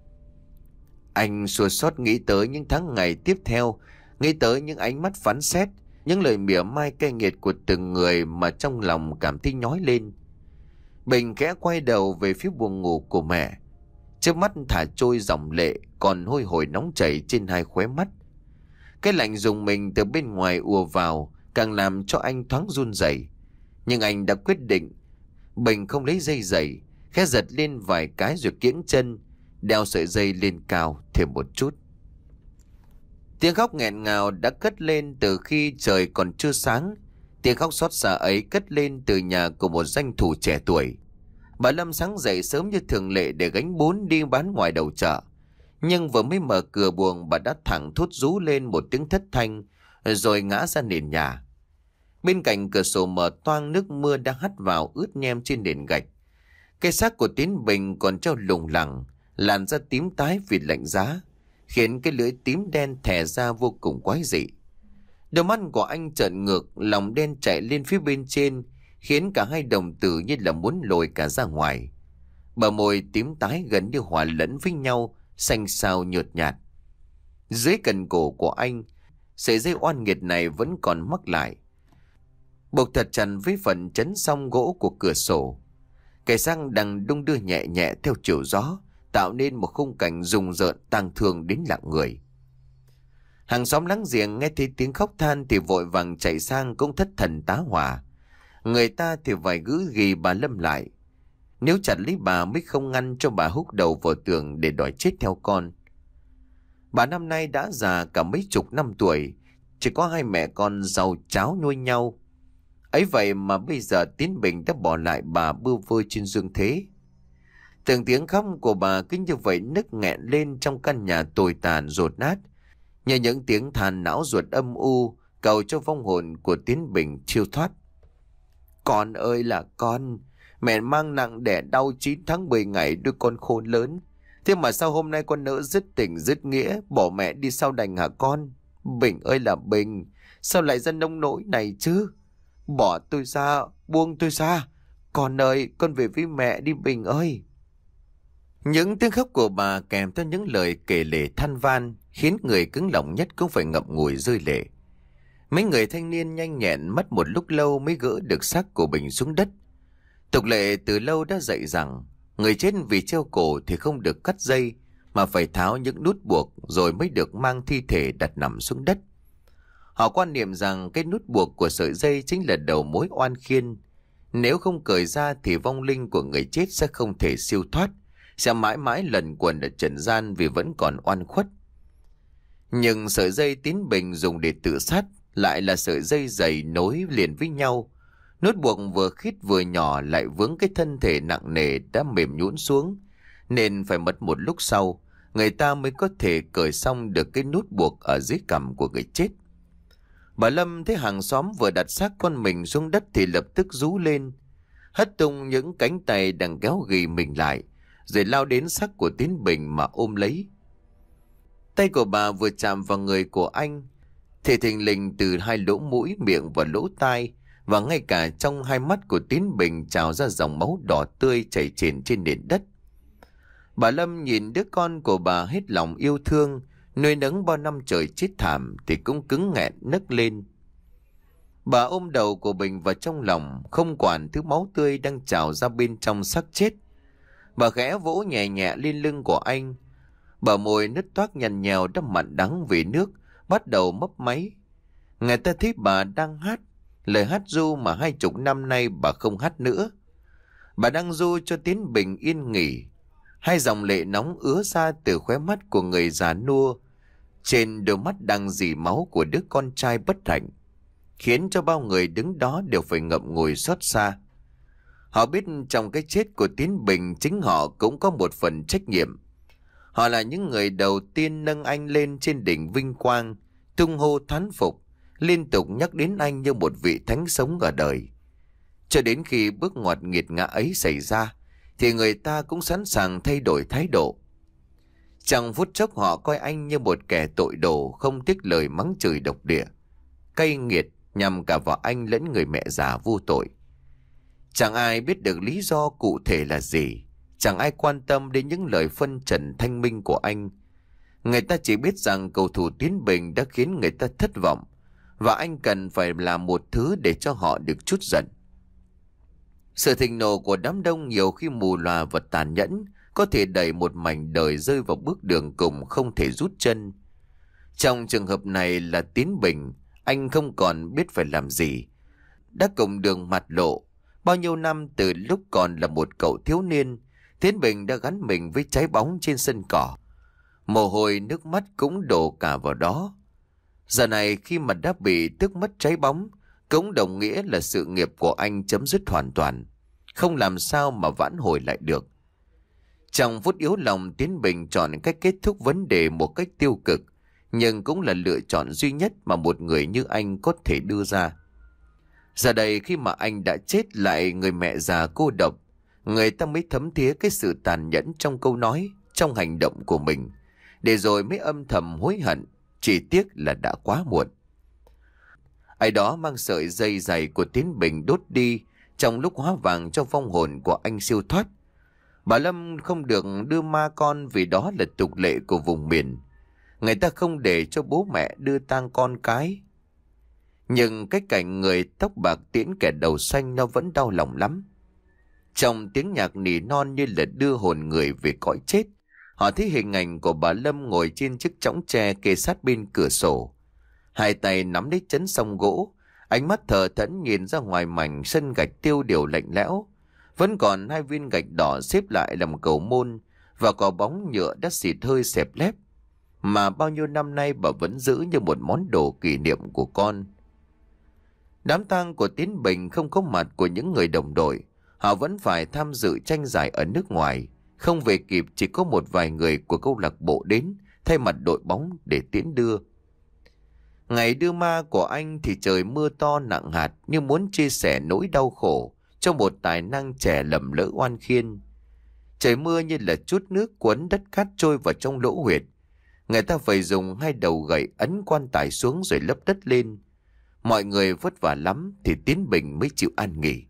Anh xua xót nghĩ tới những tháng ngày tiếp theo, nghĩ tới những ánh mắt phán xét, những lời mỉa mai cay nghiệt của từng người mà trong lòng cảm thấy nhói lên. Bình khẽ quay đầu về phía buồng ngủ của mẹ, trước mắt thả trôi dòng lệ còn hôi hổi nóng chảy trên hai khóe mắt. Cái lạnh rùng mình từ bên ngoài ùa vào càng làm cho anh thoáng run rẩy. Nhưng anh đã quyết định. Bình không lấy dây giày, khẽ giật lên vài cái rồi kiễng chân, đeo sợi dây lên cao thêm một chút. Tiếng khóc nghẹn ngào đã cất lên từ khi trời còn chưa sáng. Tiếng khóc xót xa ấy cất lên từ nhà của một danh thủ trẻ tuổi. Bà Lâm sáng dậy sớm như thường lệ để gánh bún đi bán ngoài đầu chợ. Nhưng vừa mới mở cửa buồng, bà đã thẳng thốt rú lên một tiếng thất thanh, rồi ngã ra nền nhà. Bên cạnh cửa sổ mở toang, nước mưa đang hắt vào ướt nhem trên nền gạch. Cái xác của Tiến Bình còn treo lủng lẳng, làn da tím tái vì lạnh giá, khiến cái lưỡi tím đen thè ra vô cùng quái dị. Đôi mắt của anh trợn ngược, lòng đen chạy lên phía bên trên, khiến cả hai đồng tử như là muốn lồi cả ra ngoài. Bờ môi tím tái gần như hòa lẫn với nhau, xanh xao nhợt nhạt. Dưới cần cổ của anh, sợi dây oan nghiệt này vẫn còn mắc lại, buộc thật chặt với phần chấn song gỗ của cửa sổ. Cái xăng đang đung đưa nhẹ nhẹ theo chiều gió, tạo nên một khung cảnh rùng rợn tang thương đến lặng người. Hàng xóm láng giềng nghe thấy tiếng khóc than thì vội vàng chạy sang cũng thất thần tá hỏa. Người ta thì vài gữ ghi bà Lâm lại, nếu chặt lấy bà mới không ngăn cho bà húc đầu vào tường để đòi chết theo con. Bà năm nay đã già cả mấy chục năm tuổi, chỉ có hai mẹ con giàu cháo nuôi nhau. Ấy vậy mà bây giờ Tiến Bình đã bỏ lại bà bơ vơ trên dương thế. Từng tiếng khóc của bà cứ như vậy nức nghẹn lên trong căn nhà tồi tàn dột nát, như những tiếng than não ruột âm u cầu cho vong hồn của Tiến Bình chiêu thoát. Con ơi là con, mẹ mang nặng đẻ đau chín tháng mười ngày đứa con khôn lớn. Thế mà sao hôm nay con nỡ dứt tình dứt nghĩa bỏ mẹ đi sau đành hả con? Bình ơi là Bình, sao lại ra nông nỗi này chứ? Bỏ tôi ra, buông tôi ra. Con ơi, con về với mẹ đi Bình ơi. Những tiếng khóc của bà kèm theo những lời kể lể than van khiến người cứng lòng nhất cũng phải ngậm ngùi rơi lệ. Mấy người thanh niên nhanh nhẹn mất một lúc lâu mới gỡ được xác của Bình xuống đất. Tục lệ từ lâu đã dạy rằng người chết vì treo cổ thì không được cắt dây, mà phải tháo những nút buộc rồi mới được mang thi thể đặt nằm xuống đất. Họ quan niệm rằng cái nút buộc của sợi dây chính là đầu mối oan khiên. Nếu không cởi ra thì vong linh của người chết sẽ không thể siêu thoát, sẽ mãi mãi lẩn quẩn ở trần gian vì vẫn còn oan khuất. Nhưng sợi dây Tiến Bình dùng để tự sát lại là sợi dây dày nối liền với nhau. Nút buộc vừa khít vừa nhỏ lại vướng cái thân thể nặng nề đã mềm nhũn xuống, nên phải mất một lúc sau, người ta mới có thể cởi xong được cái nút buộc ở dưới cằm của người chết. Bà Lâm thấy hàng xóm vừa đặt xác con mình xuống đất thì lập tức rú lên, hất tung những cánh tay đang kéo ghì mình lại, rồi lao đến xác của Tiến Bình mà ôm lấy. Tay của bà vừa chạm vào người của anh thì thình lình từ hai lỗ mũi, miệng và lỗ tai, và ngay cả trong hai mắt của Tiến Bình trào ra dòng máu đỏ tươi chảy trền trên nền đất. Bà Lâm nhìn đứa con của bà hết lòng yêu thương, nuôi nấng bao năm trời chết thảm thì cũng cứng nghẹn nấc lên. Bà ôm đầu của Bình vào trong lòng, không quản thứ máu tươi đang trào ra bên trong xác chết. Bà khẽ vỗ nhẹ nhẹ lên lưng của anh. Bờ môi nứt toác nhằn nhèo đã mặn đắng vì nước bắt đầu mấp máy. Người ta thấy bà đang hát lời hát ru mà hai chục năm nay bà không hát nữa. Bà đang ru cho Tiến Bình yên nghỉ. Hai dòng lệ nóng ứa ra từ khóe mắt của người già nua, trên đôi mắt đang dì máu của đứa con trai bất hạnh, khiến cho bao người đứng đó đều phải ngậm ngùi xót xa. Họ biết trong cái chết của Tiến Bình, chính họ cũng có một phần trách nhiệm. Họ là những người đầu tiên nâng anh lên trên đỉnh vinh quang, tung hô thán phục, liên tục nhắc đến anh như một vị thánh sống ở đời. Cho đến khi bước ngoặt nghiệt ngã ấy xảy ra, thì người ta cũng sẵn sàng thay đổi thái độ. Trong phút chốc họ coi anh như một kẻ tội đồ, không tiếc lời mắng chửi độc địa, cay nghiệt nhằm cả vào anh lẫn người mẹ già vô tội. Chẳng ai biết được lý do cụ thể là gì, chẳng ai quan tâm đến những lời phân trần thanh minh của anh. Người ta chỉ biết rằng cầu thủ Tiến Bình đã khiến người ta thất vọng, và anh cần phải làm một thứ để cho họ được trút giận. Sự thịnh nộ của đám đông nhiều khi mù lòa và tàn nhẫn, có thể đẩy một mảnh đời rơi vào bước đường cùng không thể rút chân. Trong trường hợp này là Tiến Bình, anh không còn biết phải làm gì. Đã cùng đường mặt lộ, bao nhiêu năm từ lúc còn là một cậu thiếu niên, Tiến Bình đã gắn mình với trái bóng trên sân cỏ. Mồ hôi nước mắt cũng đổ cả vào đó. Giờ này khi mà đã bị tước mất trái bóng, cũng đồng nghĩa là sự nghiệp của anh chấm dứt hoàn toàn, không làm sao mà vãn hồi lại được. Trong phút yếu lòng, Tiến Bình chọn cách kết thúc vấn đề một cách tiêu cực, nhưng cũng là lựa chọn duy nhất mà một người như anh có thể đưa ra. Giờ đây khi mà anh đã chết lại người mẹ già cô độc, người ta mới thấm thía cái sự tàn nhẫn trong câu nói, trong hành động của mình, để rồi mới âm thầm hối hận, chỉ tiếc là đã quá muộn. Ai đó mang sợi dây dày của Tiến Bình đốt đi trong lúc hóa vàng cho vong hồn của anh siêu thoát. Bà Lâm không được đưa ma con vì đó là tục lệ của vùng miền. Người ta không để cho bố mẹ đưa tang con cái. Nhưng cái cảnh người tóc bạc tiễn kẻ đầu xanh nó vẫn đau lòng lắm. Trong tiếng nhạc nỉ non như là đưa hồn người về cõi chết, họ thấy hình ảnh của bà Lâm ngồi trên chiếc chõng tre kề sát bên cửa sổ. Hai tay nắm lấy chấn song gỗ, ánh mắt thờ thẫn nhìn ra ngoài mảnh sân gạch tiêu điều lạnh lẽo. Vẫn còn hai viên gạch đỏ xếp lại làm cầu môn, và có bóng nhựa đã xịt hơi xẹp lép, mà bao nhiêu năm nay bà vẫn giữ như một món đồ kỷ niệm của con. Đám tang của Tiến Bình không có mặt của những người đồng đội. Họ vẫn phải tham dự tranh giải ở nước ngoài, không về kịp, chỉ có một vài người của câu lạc bộ đến thay mặt đội bóng để tiễn đưa. Ngày đưa ma của anh thì trời mưa to nặng hạt, như muốn chia sẻ nỗi đau khổ cho một tài năng trẻ lầm lỡ oan khiên. Trời mưa như là chút nước cuốn đất cát trôi vào trong lỗ huyệt. Người ta phải dùng hai đầu gậy ấn quan tài xuống rồi lấp đất lên. Mọi người vất vả lắm thì Tiến Bình mới chịu an nghỉ.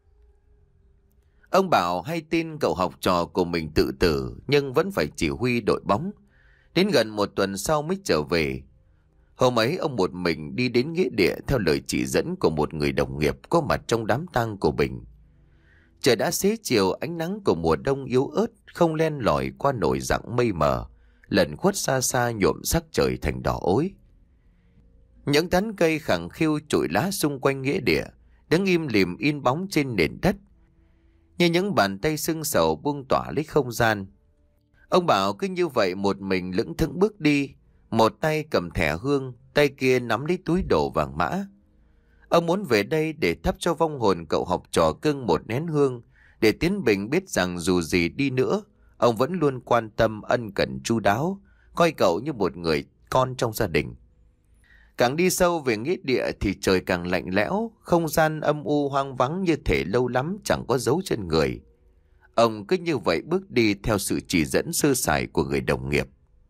Ông Bảo hay tin cậu học trò của mình tự tử, nhưng vẫn phải chỉ huy đội bóng. Đến gần một tuần sau mới trở về. Hôm ấy ông một mình đi đến nghĩa địa theo lời chỉ dẫn của một người đồng nghiệp có mặt trong đám tang của Bình. Trời đã xế chiều, ánh nắng của mùa đông yếu ớt không len lỏi qua nổi dạng mây mờ, lẩn khuất xa xa nhuộm sắc trời thành đỏ ối. Những tán cây khẳng khiu trụi lá xung quanh nghĩa địa, đứng im lìm in bóng trên nền đất, như những bàn tay sưng sầu buông tỏa lấy không gian. Ông Bảo cứ như vậy một mình lững thững bước đi, một tay cầm thẻ hương, tay kia nắm lấy túi đồ vàng mã. Ông muốn về đây để thắp cho vong hồn cậu học trò cưng một nén hương, để Tiến Bình biết rằng dù gì đi nữa, ông vẫn luôn quan tâm ân cần chu đáo, coi cậu như một người con trong gia đình. Càng đi sâu về nghĩa địa thì trời càng lạnh lẽo, không gian âm u hoang vắng như thể lâu lắm chẳng có dấu chân người. Ông cứ như vậy bước đi theo sự chỉ dẫn sơ sài của người đồng nghiệp.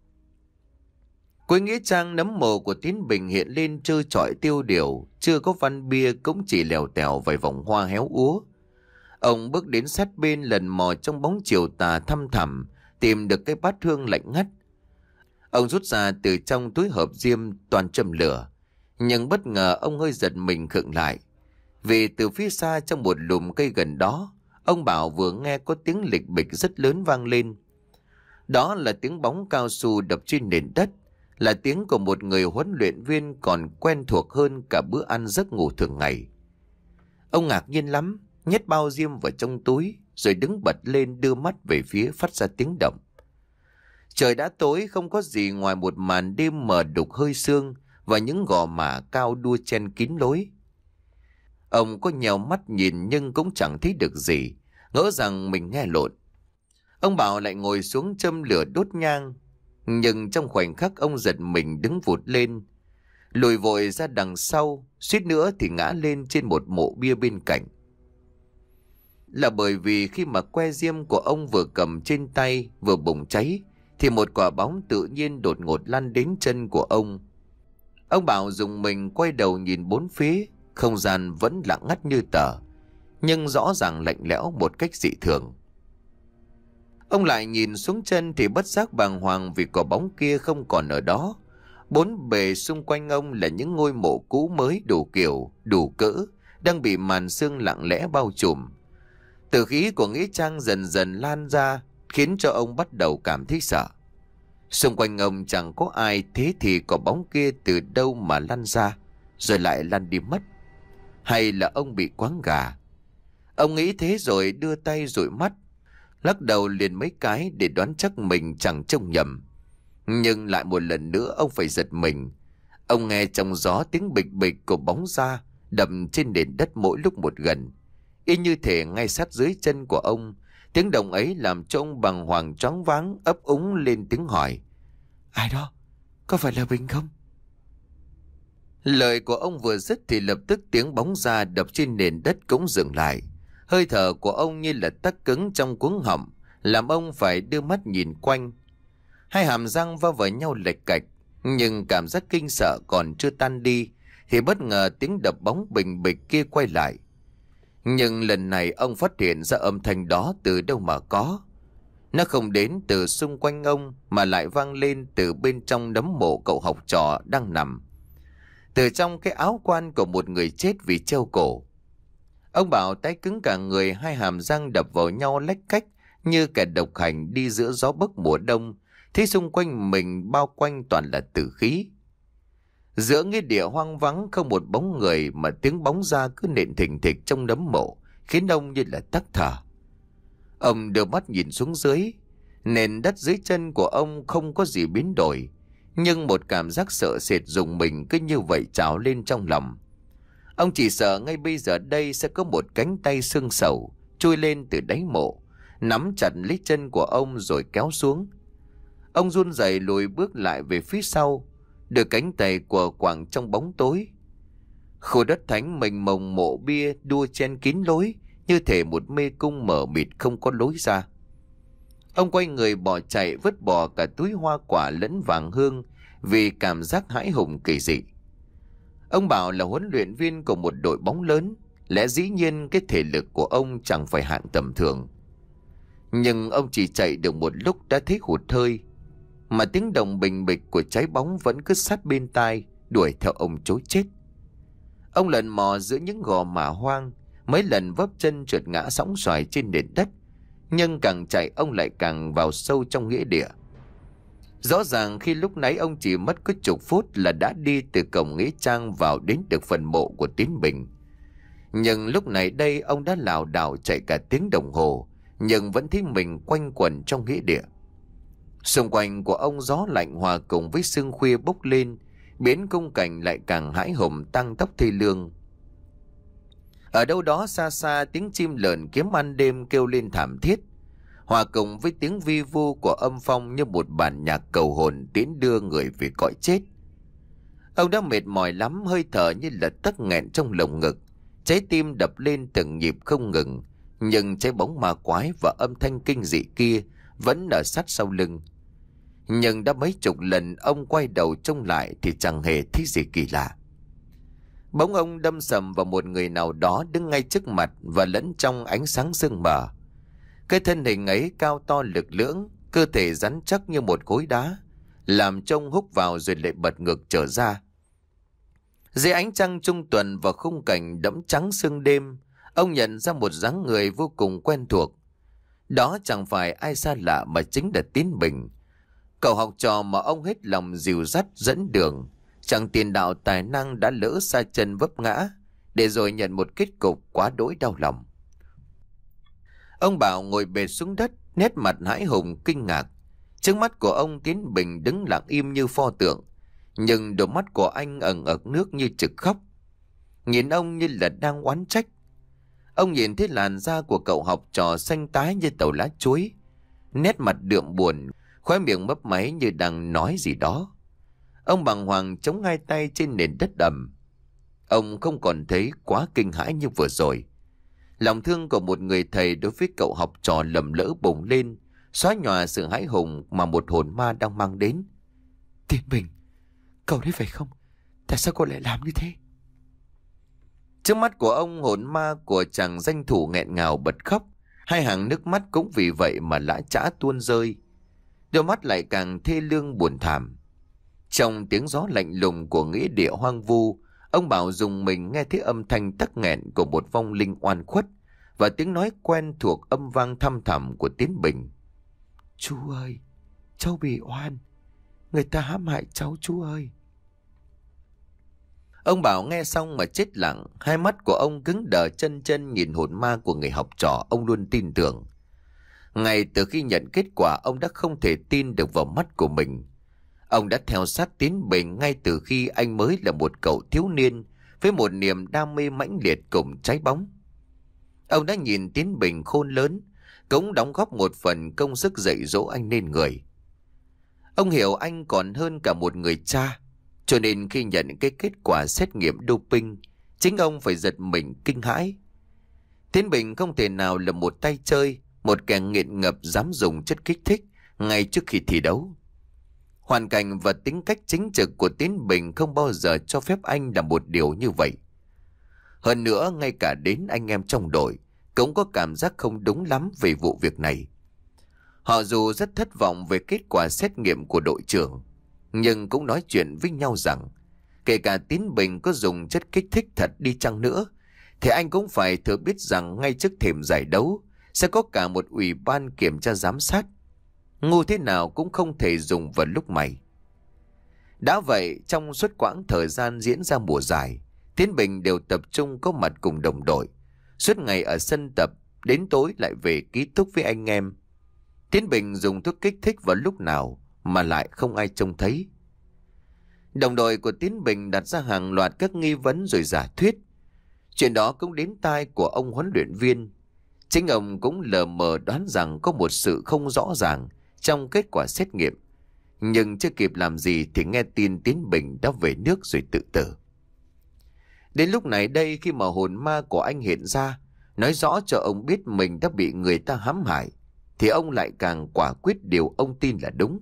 Cuối nghĩa trang, nấm mồ của Tiến Bình hiện lên trơ trọi tiêu điều, chưa có văn bia cũng chỉ lèo tèo vài vòng hoa héo úa. Ông bước đến sát bên, lần mò trong bóng chiều tà thăm thẳm, tìm được cái bát hương lạnh ngắt. Ông rút ra từ trong túi hộp diêm toàn châm lửa, nhưng bất ngờ ông hơi giật mình khựng lại, vì từ phía xa trong một lùm cây gần đó, ông Bảo vừa nghe có tiếng lịch bịch rất lớn vang lên. Đó là tiếng bóng cao su đập trên nền đất, là tiếng của một người huấn luyện viên còn quen thuộc hơn cả bữa ăn giấc ngủ thường ngày. Ông ngạc nhiên lắm, nhét bao diêm vào trong túi, rồi đứng bật lên đưa mắt về phía phát ra tiếng động. Trời đã tối, không có gì ngoài một màn đêm mờ đục hơi sương và những gò mả cao đua chen kín lối. Ông có nhèo mắt nhìn nhưng cũng chẳng thấy được gì, ngỡ rằng mình nghe lộn. Ông Bảo lại ngồi xuống châm lửa đốt nhang, nhưng trong khoảnh khắc ông giật mình đứng vụt lên, lùi vội ra đằng sau, suýt nữa thì ngã lên trên một mộ bia bên cạnh. Là bởi vì khi mà que diêm của ông vừa cầm trên tay vừa bùng cháy, thì một quả bóng tự nhiên đột ngột lăn đến chân của ông. Ông Bảo dùng mình quay đầu nhìn bốn phía, không gian vẫn lặng ngắt như tờ, nhưng rõ ràng lạnh lẽo một cách dị thường. Ông lại nhìn xuống chân thì bất giác bàng hoàng vì quả bóng kia không còn ở đó. Bốn bề xung quanh ông là những ngôi mộ cũ mới đủ kiểu, đủ cỡ, đang bị màn sương lặng lẽ bao trùm. Tử khí của nghĩa trang dần dần lan ra, khiến cho ông bắt đầu cảm thấy sợ. Xung quanh ông chẳng có ai, thế thì quả bóng kia từ đâu mà lăn ra, rồi lại lăn đi mất? Hay là ông bị quáng gà? Ông nghĩ thế rồi đưa tay dụi mắt, lắc đầu liền mấy cái để đoán chắc mình chẳng trông nhầm. Nhưng lại một lần nữa ông phải giật mình. Ông nghe trong gió tiếng bịch bịch của bóng da đập trên nền đất mỗi lúc một gần, y như thể ngay sát dưới chân của ông. Tiếng động ấy làm cho ông bàng hoàng choáng váng, ấp úng lên tiếng hỏi: "Ai đó? Có phải là Bình không?" Lời của ông vừa dứt thì lập tức tiếng bóng da đập trên nền đất cũng dừng lại. Hơi thở của ông như là tắc cứng trong cuống họng, làm ông phải đưa mắt nhìn quanh. Hai hàm răng va vào nhau lệch cạch, nhưng cảm giác kinh sợ còn chưa tan đi thì bất ngờ tiếng đập bóng bình bịch kia quay lại. Nhưng lần này ông phát hiện ra âm thanh đó từ đâu mà có. Nó không đến từ xung quanh ông mà lại vang lên từ bên trong nấm mộ cậu học trò đang nằm, từ trong cái áo quan của một người chết vì treo cổ. Ông Bảo tái cứng cả người, hai hàm răng đập vào nhau lách cách như kẻ độc hành đi giữa gió bấc mùa đông, thấy xung quanh mình bao quanh toàn là tử khí. Giữa nghĩa địa hoang vắng không một bóng người, mà tiếng bóng da cứ nện thình thịch trong nấm mộ, khiến ông như là tắc thở. Ông đưa mắt nhìn xuống dưới, nền đất dưới chân của ông không có gì biến đổi, nhưng một cảm giác sợ sệt rùng mình cứ như vậy trào lên trong lòng. Ông chỉ sợ ngay bây giờ đây sẽ có một cánh tay xương sầu chui lên từ đáy mộ, nắm chặt lấy chân của ông rồi kéo xuống. Ông run rẩy lùi bước lại về phía sau, đưa cánh tay của quàng trong bóng tối. Khu đất thánh mênh mông mộ bia đua chen kín lối, như thể một mê cung mờ mịt không có lối ra. Ông quay người bỏ chạy, vứt bỏ cả túi hoa quả lẫn vàng hương vì cảm giác hãi hùng kỳ dị. Ông Bảo là huấn luyện viên của một đội bóng lớn, lẽ dĩ nhiên cái thể lực của ông chẳng phải hạng tầm thường. Nhưng ông chỉ chạy được một lúc đã thấy hụt hơi, mà tiếng động bình bịch của trái bóng vẫn cứ sát bên tai, đuổi theo ông trối chết. Ông lần mò giữa những gò mả hoang, mấy lần vấp chân trượt ngã sóng xoài trên nền đất, nhưng càng chạy ông lại càng vào sâu trong nghĩa địa. Rõ ràng khi lúc nãy ông chỉ mất có chục phút là đã đi từ cổng nghĩa trang vào đến được phần mộ của Tiến Bình. Nhưng lúc này đây ông đã lảo đảo chạy cả tiếng đồng hồ, nhưng vẫn thấy mình quanh quẩn trong nghĩa địa. Xung quanh của ông gió lạnh hòa cùng với sương khuya bốc lên, biến khung cảnh lại càng hãi hùng tăng tốc thê lương. Ở đâu đó xa xa tiếng chim lợn kiếm ăn đêm kêu lên thảm thiết. hòa cùng với tiếng vi vu của âm phong như một bản nhạc cầu hồn tiễn đưa người về cõi chết. Ông đã mệt mỏi lắm, hơi thở như là tắc nghẹn trong lồng ngực, trái tim đập lên từng nhịp không ngừng, nhưng trái bóng ma quái và âm thanh kinh dị kia vẫn ở sát sau lưng. Nhưng đã mấy chục lần ông quay đầu trông lại thì chẳng hề thấy gì kỳ lạ. Bóng ông đâm sầm vào một người nào đó đứng ngay trước mặt và lẫn trong ánh sáng sương mờ. Cái thân hình ấy cao to lực lưỡng, cơ thể rắn chắc như một khối đá, làm trông húc vào rồi lại bật ngược trở ra. Dưới ánh trăng trung tuần và khung cảnh đẫm trắng sương đêm, ông nhận ra một dáng người vô cùng quen thuộc. Đó chẳng phải ai xa lạ mà chính là Tiến Bình, cậu học trò mà ông hết lòng dìu dắt dẫn đường. Chẳng tiền đạo tài năng đã lỡ sa chân vấp ngã, để rồi nhận một kết cục quá đỗi đau lòng. Ông Bảo ngồi bệt xuống đất, nét mặt hãi hùng kinh ngạc. Trước mắt của ông, Tiến Bình đứng lặng im như pho tượng, nhưng đôi mắt của anh ẩn ực nước như trực khóc. Nhìn ông như là đang oán trách. Ông nhìn thấy làn da của cậu học trò xanh tái như tàu lá chuối, nét mặt đượm buồn, khóe miệng mấp máy như đang nói gì đó. Ông bàng hoàng chống hai tay trên nền đất ẩm. Ông không còn thấy quá kinh hãi như vừa rồi. Lòng thương của một người thầy đối với cậu học trò lầm lỡ bùng lên, xóa nhòa sự hãi hùng mà một hồn ma đang mang đến. Tiến Bình, cậu đấy phải không? Tại sao cậu lại làm như thế? Trước mắt của ông, hồn ma của chàng danh thủ nghẹn ngào bật khóc. Hai hàng nước mắt cũng vì vậy mà lã chã tuôn rơi. Đôi mắt lại càng thê lương buồn thảm. Trong tiếng gió lạnh lùng của nghĩa địa hoang vu, ông Bảo dùng mình nghe thấy âm thanh tắc nghẹn của một vong linh oan khuất và tiếng nói quen thuộc âm vang thăm thẳm của Tiến Bình. Chú ơi, cháu bị oan, người ta hãm hại cháu chú ơi. Ông Bảo nghe xong mà chết lặng, hai mắt của ông cứng đờ chân chân nhìn hồn ma của người học trò ông luôn tin tưởng. Ngay từ khi nhận kết quả, ông đã không thể tin được vào mắt của mình. Ông đã theo sát Tiến Bình ngay từ khi anh mới là một cậu thiếu niên với một niềm đam mê mãnh liệt cùng trái bóng. Ông đã nhìn Tiến Bình khôn lớn, cũng đóng góp một phần công sức dạy dỗ anh nên người. Ông hiểu anh còn hơn cả một người cha, cho nên khi nhận cái kết quả xét nghiệm doping, chính ông phải giật mình kinh hãi. Tiến Bình không thể nào là một tay chơi, một kẻ nghiện ngập dám dùng chất kích thích ngay trước khi thi đấu. Hoàn cảnh và tính cách chính trực của Tiến Bình không bao giờ cho phép anh làm một điều như vậy. Hơn nữa, ngay cả đến anh em trong đội cũng có cảm giác không đúng lắm về vụ việc này. Họ dù rất thất vọng về kết quả xét nghiệm của đội trưởng, nhưng cũng nói chuyện với nhau rằng kể cả Tiến Bình có dùng chất kích thích thật đi chăng nữa, thì anh cũng phải thừa biết rằng ngay trước thềm giải đấu sẽ có cả một ủy ban kiểm tra giám sát. Ngu thế nào cũng không thể dùng vào lúc mày. Đã vậy, trong suốt quãng thời gian diễn ra mùa giải, Tiến Bình đều tập trung có mặt cùng đồng đội. Suốt ngày ở sân tập, đến tối lại về ký túc với anh em. Tiến Bình dùng thuốc kích thích vào lúc nào mà lại không ai trông thấy. Đồng đội của Tiến Bình đặt ra hàng loạt các nghi vấn rồi giả thuyết. Chuyện đó cũng đến tai của ông huấn luyện viên. Chính ông cũng lờ mờ đoán rằng có một sự không rõ ràng trong kết quả xét nghiệm. Nhưng chưa kịp làm gì thì nghe tin Tiến Bình đã về nước rồi tự tử. Đến lúc này đây, khi mà hồn ma của anh hiện ra, nói rõ cho ông biết mình đã bị người ta hãm hại, thì ông lại càng quả quyết điều ông tin là đúng.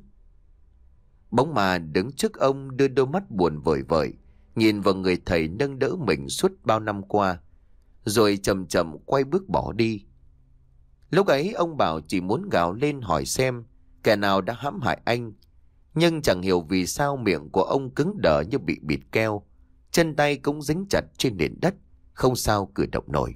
Bóng ma đứng trước ông đưa đôi mắt buồn vời vợi, nhìn vào người thầy nâng đỡ mình suốt bao năm qua, rồi chậm chậm quay bước bỏ đi. Lúc ấy ông Bảo chỉ muốn gào lên hỏi xem kẻ nào đã hãm hại anh, nhưng chẳng hiểu vì sao miệng của ông cứng đờ như bị bịt keo, chân tay cũng dính chặt trên nền đất, không sao cử động nổi.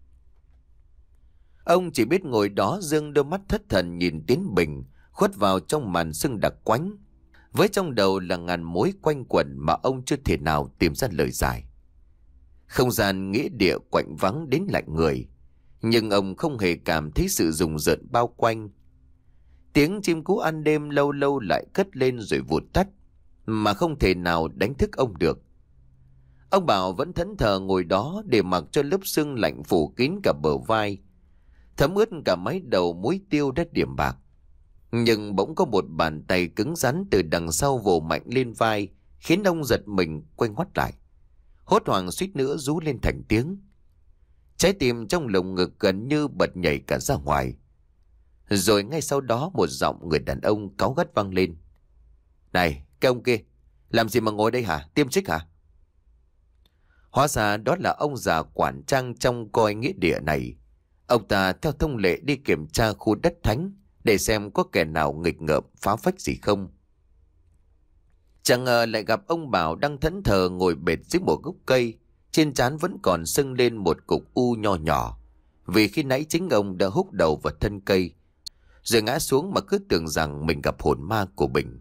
Ông chỉ biết ngồi đó dương đôi mắt thất thần nhìn Tiến Bình khuất vào trong màn sương đặc quánh, với trong đầu là ngàn mối quanh quẩn mà ông chưa thể nào tìm ra lời giải. Không gian nghĩa địa quạnh vắng đến lạnh người, nhưng ông không hề cảm thấy sự rùng rợn bao quanh. Tiếng chim cú ăn đêm lâu lâu lại cất lên rồi vụt tắt, mà không thể nào đánh thức ông được. Ông Bảo vẫn thẫn thờ ngồi đó để mặc cho lớp sương lạnh phủ kín cả bờ vai. thấm ướt cả mái đầu muối tiêu đã điểm bạc. Nhưng bỗng có một bàn tay cứng rắn từ đằng sau vồ mạnh lên vai, khiến ông giật mình quay ngoắt lại. Hốt hoảng suýt nữa rú lên thành tiếng. Trái tim trong lồng ngực gần như bật nhảy cả ra ngoài. Rồi ngay sau đó một giọng người đàn ông cáu gắt vang lên. Này, cái ông kia, làm gì mà ngồi đây hả? Tiêm trích hả? Hóa ra đó là ông già quản trang trong coi nghĩa địa này. Ông ta theo thông lệ đi kiểm tra khu đất thánh để xem có kẻ nào nghịch ngợm phá phách gì không. Chẳng ngờ lại gặp ông Bảo đang thẫn thờ ngồi bệt dưới một gốc cây, trên trán vẫn còn sưng lên một cục u nho nhỏ, vì khi nãy chính ông đã húc đầu vào thân cây, rồi ngã xuống mà cứ tưởng rằng mình gặp hồn ma của Bình.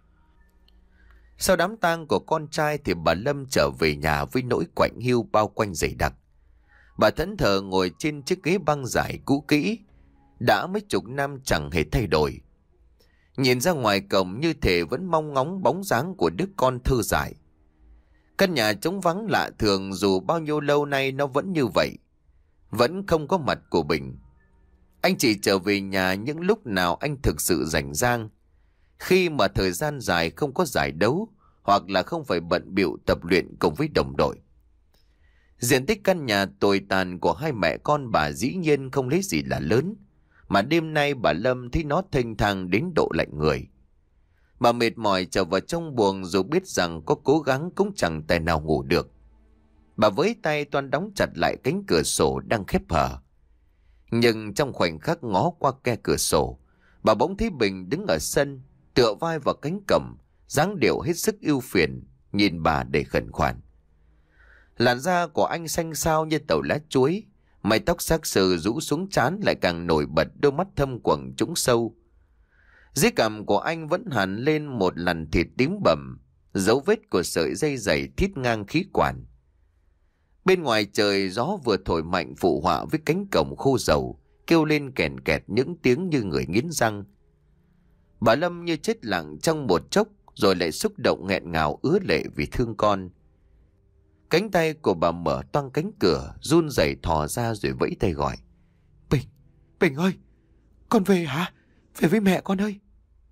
Sau đám tang của con trai thì bà Lâm trở về nhà với nỗi quạnh hiu bao quanh dày đặc. Bà thẫn thờ ngồi trên chiếc ghế băng dài cũ kỹ, đã mấy chục năm chẳng hề thay đổi. Nhìn ra ngoài cổng như thể vẫn mong ngóng bóng dáng của đứa con thơ dại. Căn nhà trống vắng lạ thường dù bao nhiêu lâu nay nó vẫn như vậy. Vẫn không có mặt của Bình. Anh chỉ trở về nhà những lúc nào anh thực sự rảnh rang. Khi mà thời gian dài không có giải đấu, hoặc là không phải bận bịu tập luyện cùng với đồng đội. Diện tích căn nhà tồi tàn của hai mẹ con bà dĩ nhiên không lấy gì là lớn, mà đêm nay bà Lâm thấy nó thênh thang đến độ lạnh người. Bà mệt mỏi trở vào trong buồng dù biết rằng có cố gắng cũng chẳng tài nào ngủ được. Bà với tay toan đóng chặt lại cánh cửa sổ đang khép hờ. Nhưng trong khoảnh khắc ngó qua khe cửa sổ, bà bỗng thấy Bình đứng ở sân, tựa vai vào cánh cổng, dáng điệu hết sức ưu phiền, nhìn bà để khẩn khoản. Làn da của anh xanh xao như tàu lá chuối, mái tóc xác sừ rũ xuống trán lại càng nổi bật đôi mắt thâm quầng trũng sâu. Dưới cằm của anh vẫn hằn lên một làn thịt tím bầm, dấu vết của sợi dây dày thít ngang khí quản. Bên ngoài trời gió vừa thổi mạnh phụ họa với cánh cổng khô dầu, kêu lên kèn kẹt những tiếng như người nghiến răng. Bà Lâm như chết lặng trong một chốc, rồi lại xúc động nghẹn ngào ứa lệ vì thương con. Cánh tay của bà mở toang cánh cửa, run rẩy thò ra rồi vẫy tay gọi. Bình, Bình ơi, con về hả? Về với mẹ con ơi.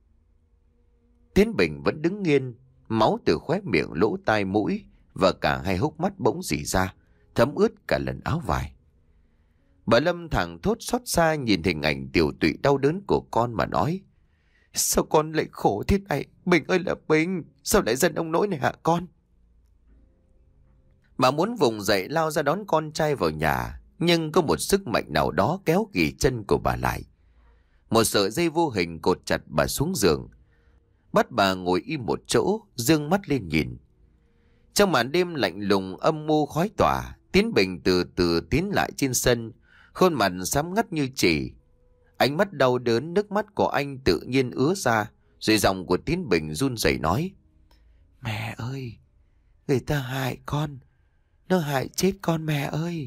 Tiến Bình vẫn đứng nghiêng, máu từ khóe miệng, lỗ tai, mũi và cả hai hốc mắt bỗng rỉ ra, thấm ướt cả lần áo vải. Bà Lâm thẳng thốt xót xa nhìn hình ảnh tiều tụy đau đớn của con mà nói. Sao con lại khổ thế này? Bình ơi là Bình, sao lại giận ông nỗi này hả con? Bà muốn vùng dậy lao ra đón con trai vào nhà, nhưng có một sức mạnh nào đó kéo ghì chân của bà lại. Một sợi dây vô hình cột chặt bà xuống giường, bắt bà ngồi im một chỗ, dương mắt lên nhìn. Trong màn đêm lạnh lùng âm mưu khói tỏa, Tiến Bình từ từ tiến lại trên sân, khuôn mặt xám ngắt như chỉ. Ánh mắt đau đớn, nước mắt của anh tự nhiên ứa ra, rồi giọng của Tiến Bình run rẩy nói. Mẹ ơi, người ta hại con, nó hại chết con mẹ ơi.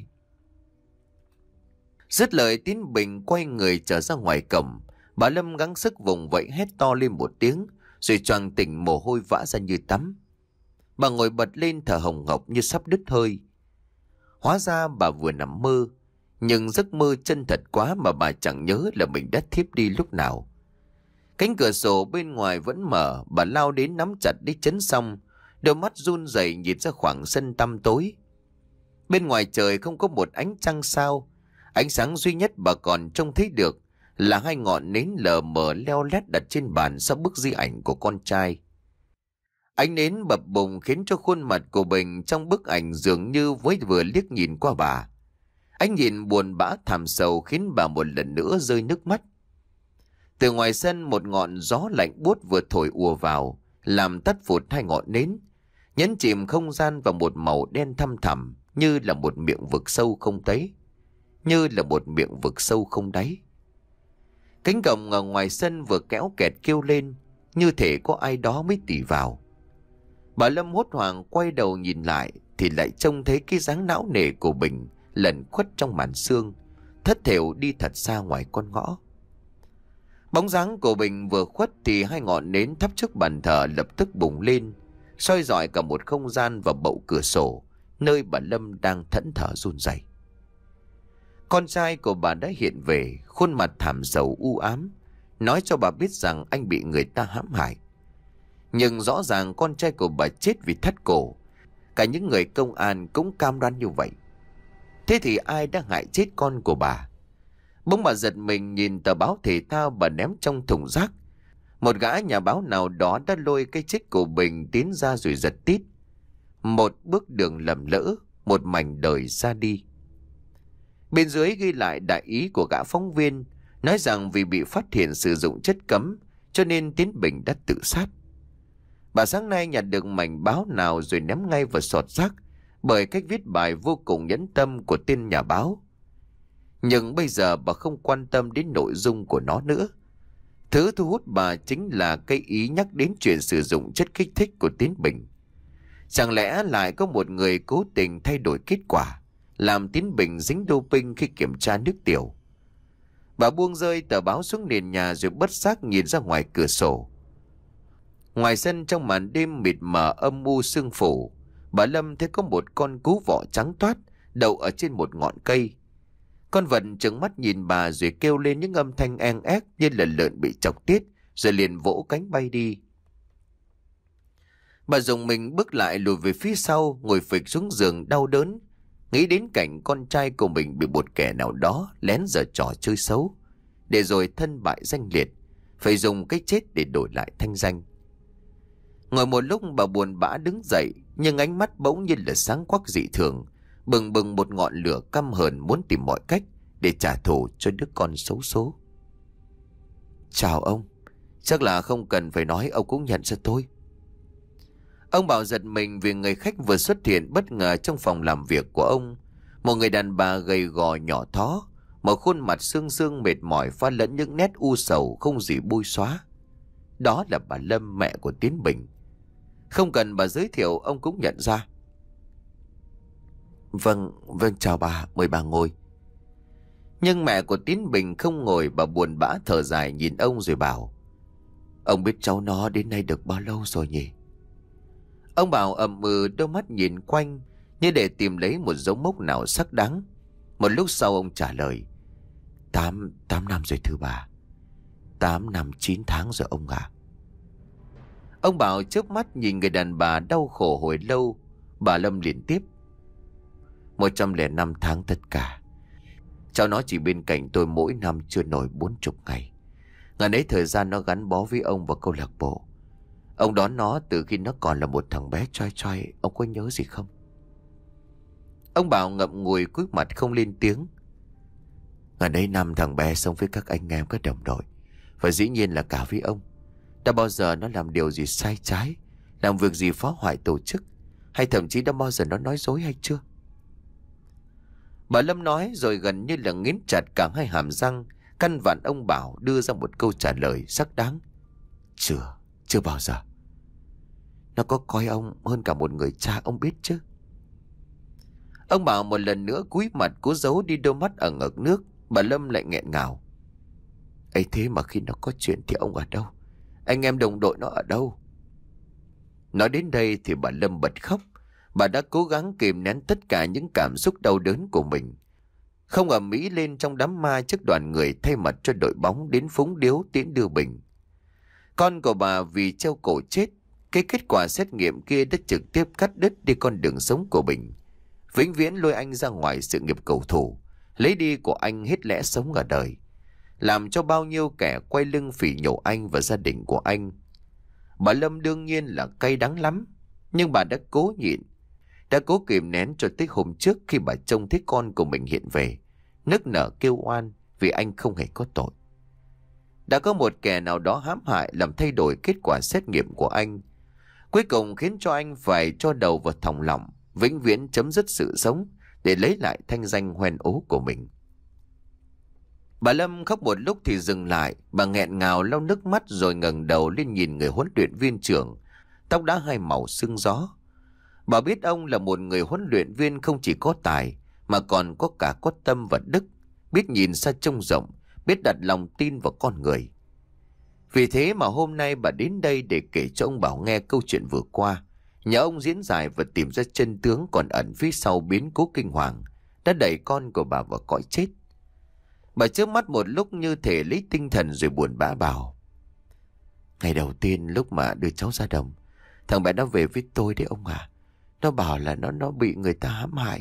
Dứt lời Tiến Bình quay người trở ra ngoài cổng. Bà Lâm gắng sức vùng vẫy hét to lên một tiếng, rồi choàng tỉnh mồ hôi vã ra như tắm. Bà ngồi bật lên thở hồng hộc như sắp đứt hơi. Hóa ra bà vừa nằm mơ, nhưng giấc mơ chân thật quá mà bà chẳng nhớ là mình đã thiếp đi lúc nào. Cánh cửa sổ bên ngoài vẫn mở, bà lao đến nắm chặt lấy chấn xong, đôi mắt run rẩy nhìn ra khoảng sân tăm tối. Bên ngoài trời không có một ánh trăng sao, ánh sáng duy nhất bà còn trông thấy được là hai ngọn nến lờ mờ leo lét đặt trên bàn sau bức di ảnh của con trai. Ánh nến bập bùng khiến cho khuôn mặt của Bình trong bức ảnh dường như mới vừa liếc nhìn qua bà. Ánh nhìn buồn bã thảm sầu khiến bà một lần nữa rơi nước mắt. Từ ngoài sân một ngọn gió lạnh buốt vừa thổi ùa vào, làm tắt phụt hai ngọn nến, nhấn chìm không gian vào một màu đen thăm thẳm, như là một miệng vực sâu không đáy. Như là một miệng vực sâu không đáy. Cánh cổng ở ngoài sân vừa kéo kẹt kêu lên, như thể có ai đó mới tỉ vào. Bà Lâm hốt hoảng quay đầu nhìn lại thì lại trông thấy cái dáng não nề của Bình lẩn khuất trong màn sương, thất thểu đi thật xa ngoài con ngõ. Bóng dáng của Bình vừa khuất thì hai ngọn nến thắp trước bàn thờ lập tức bùng lên, soi rọi cả một không gian và bậu cửa sổ nơi bà Lâm đang thẫn thờ run rẩy. Con trai của bà đã hiện về, khuôn mặt thảm sầu u ám, nói cho bà biết rằng anh bị người ta hãm hại. Nhưng rõ ràng con trai của bà chết vì thắt cổ. Cả những người công an cũng cam đoan như vậy. Thế thì ai đã hại chết con của bà? Bỗng bà giật mình nhìn tờ báo thể thao bà ném trong thùng rác. Một gã nhà báo nào đó đã lôi cái chết của Bình tiến ra rồi giật tít. Một bước đường lầm lỡ, một mảnh đời ra đi. Bên dưới ghi lại đại ý của gã phóng viên, nói rằng vì bị phát hiện sử dụng chất cấm cho nên Tiến Bình đã tự sát. Bà sáng nay nhặt được mảnh báo nào rồi ném ngay vào sọt rác, bởi cách viết bài vô cùng nhẫn tâm của tên nhà báo. Nhưng bây giờ bà không quan tâm đến nội dung của nó nữa. Thứ thu hút bà chính là cái ý nhắc đến chuyện sử dụng chất kích thích của Tiến Bình. Chẳng lẽ lại có một người cố tình thay đổi kết quả, làm Tiến Bình dính doping khi kiểm tra nước tiểu? Bà buông rơi tờ báo xuống nền nhà rồi bất giác nhìn ra ngoài cửa sổ. Ngoài sân trong màn đêm mịt mờ âm u sương phủ, bà Lâm thấy có một con cú vọ trắng toát đậu ở trên một ngọn cây. Con vật trừng mắt nhìn bà rồi kêu lên những âm thanh eng ép như là lợn bị chọc tiết, rồi liền vỗ cánh bay đi. Bà dùng mình bước lại lùi về phía sau, ngồi phịch xuống giường đau đớn, nghĩ đến cảnh con trai của mình bị một kẻ nào đó lén giở trò chơi xấu, để rồi thân bại danh liệt, phải dùng cái chết để đổi lại thanh danh. Ngồi một lúc bà buồn bã đứng dậy, nhưng ánh mắt bỗng nhiên là sáng quắc dị thường, bừng bừng một ngọn lửa căm hờn muốn tìm mọi cách để trả thù cho đứa con xấu số. Chào ông, chắc là không cần phải nói ông cũng nhận ra tôi. Ông Bảo giật mình vì người khách vừa xuất hiện bất ngờ trong phòng làm việc của ông. Một người đàn bà gầy gò nhỏ thó, một khuôn mặt xương xương mệt mỏi pha lẫn những nét u sầu không gì bôi xóa. Đó là bà Lâm, mẹ của Tiến Bình. Không cần bà giới thiệu ông cũng nhận ra. Vâng, vâng chào bà, mời bà ngồi. Nhưng mẹ của Tiến Bình không ngồi, bà buồn bã thở dài nhìn ông rồi bảo: Ông biết cháu nó đến nay được bao lâu rồi nhỉ? Ông Bảo ậm ừ, đôi mắt nhìn quanh như để tìm lấy một dấu mốc nào xác đáng. Một lúc sau ông trả lời: Tám, tám năm rồi thưa bà. Tám năm chín tháng rồi ông ạ. Ông Bảo chớp mắt nhìn người đàn bà đau khổ hồi lâu. Bà Lâm liền tiếp: Một trăm lẻ năm tháng tất cả. Cháu nó chỉ bên cạnh tôi mỗi năm chưa nổi bốn chục ngày. Ngần ấy thời gian nó gắn bó với ông và câu lạc bộ. Ông đón nó từ khi nó còn là một thằng bé choi choi. Ông có nhớ gì không? Ông Bảo ngậm ngùi cúi mặt không lên tiếng. Ngần ấy năm thằng bé sống với các anh em, các đồng đội, và dĩ nhiên là cả với ông. Đã bao giờ nó làm điều gì sai trái, làm việc gì phá hoại tổ chức, hay thậm chí đã bao giờ nó nói dối hay chưa? Bà Lâm nói rồi gần như là nghiến chặt cả hai hàm răng, căn vặn ông Bảo đưa ra một câu trả lời xác đáng. Chưa, chưa bao giờ. Nó có coi ông hơn cả một người cha, ông biết chứ? Ông Bảo một lần nữa cúi mặt cố giấu đi đôi mắt ẩn ực nước. Bà Lâm lại nghẹn ngào: ấy thế mà khi nó có chuyện thì ông ở đâu? Anh em đồng đội nó ở đâu? Nói đến đây thì bà Lâm bật khóc. Bà đã cố gắng kìm nén tất cả những cảm xúc đau đớn của mình, không ầm ĩ lên trong đám ma trước đoàn người thay mặt cho đội bóng đến phúng điếu tiễn đưa Bình. Con của bà vì treo cổ chết. Cái kết quả xét nghiệm kia đã trực tiếp cắt đứt đi con đường sống của Bình, vĩnh viễn lôi anh ra ngoài sự nghiệp cầu thủ, lấy đi của anh hết lẽ sống ở đời, làm cho bao nhiêu kẻ quay lưng phỉ nhổ anh và gia đình của anh. Bà Lâm đương nhiên là cay đắng lắm, nhưng bà đã cố nhịn, đã cố kìm nén cho tới hôm trước khi bà trông thấy con của mình hiện về, nức nở kêu oan vì anh không hề có tội. Đã có một kẻ nào đó hãm hại làm thay đổi kết quả xét nghiệm của anh, cuối cùng khiến cho anh phải cho đầu vào thòng lọng, vĩnh viễn chấm dứt sự sống để lấy lại thanh danh hoen ố của mình. Bà Lâm khóc một lúc thì dừng lại. Bà nghẹn ngào lau nước mắt rồi ngẩng đầu lên nhìn người huấn luyện viên trưởng, tóc đã hai màu sương gió. Bà biết ông là một người huấn luyện viên không chỉ có tài mà còn có cả có tâm và đức, biết nhìn xa trông rộng, biết đặt lòng tin vào con người. Vì thế mà hôm nay bà đến đây để kể cho ông Bảo nghe câu chuyện vừa qua, nhờ ông diễn giải và tìm ra chân tướng còn ẩn phía sau biến cố kinh hoàng đã đẩy con của bà vào cõi chết. Bà chớp mắt một lúc như thể lấy tinh thần rồi buồn bã bảo: Ngày đầu tiên lúc mà đưa cháu ra đồng, thằng bé nó về với tôi đấy ông à. Nó bảo là nó nó bị người ta hãm hại.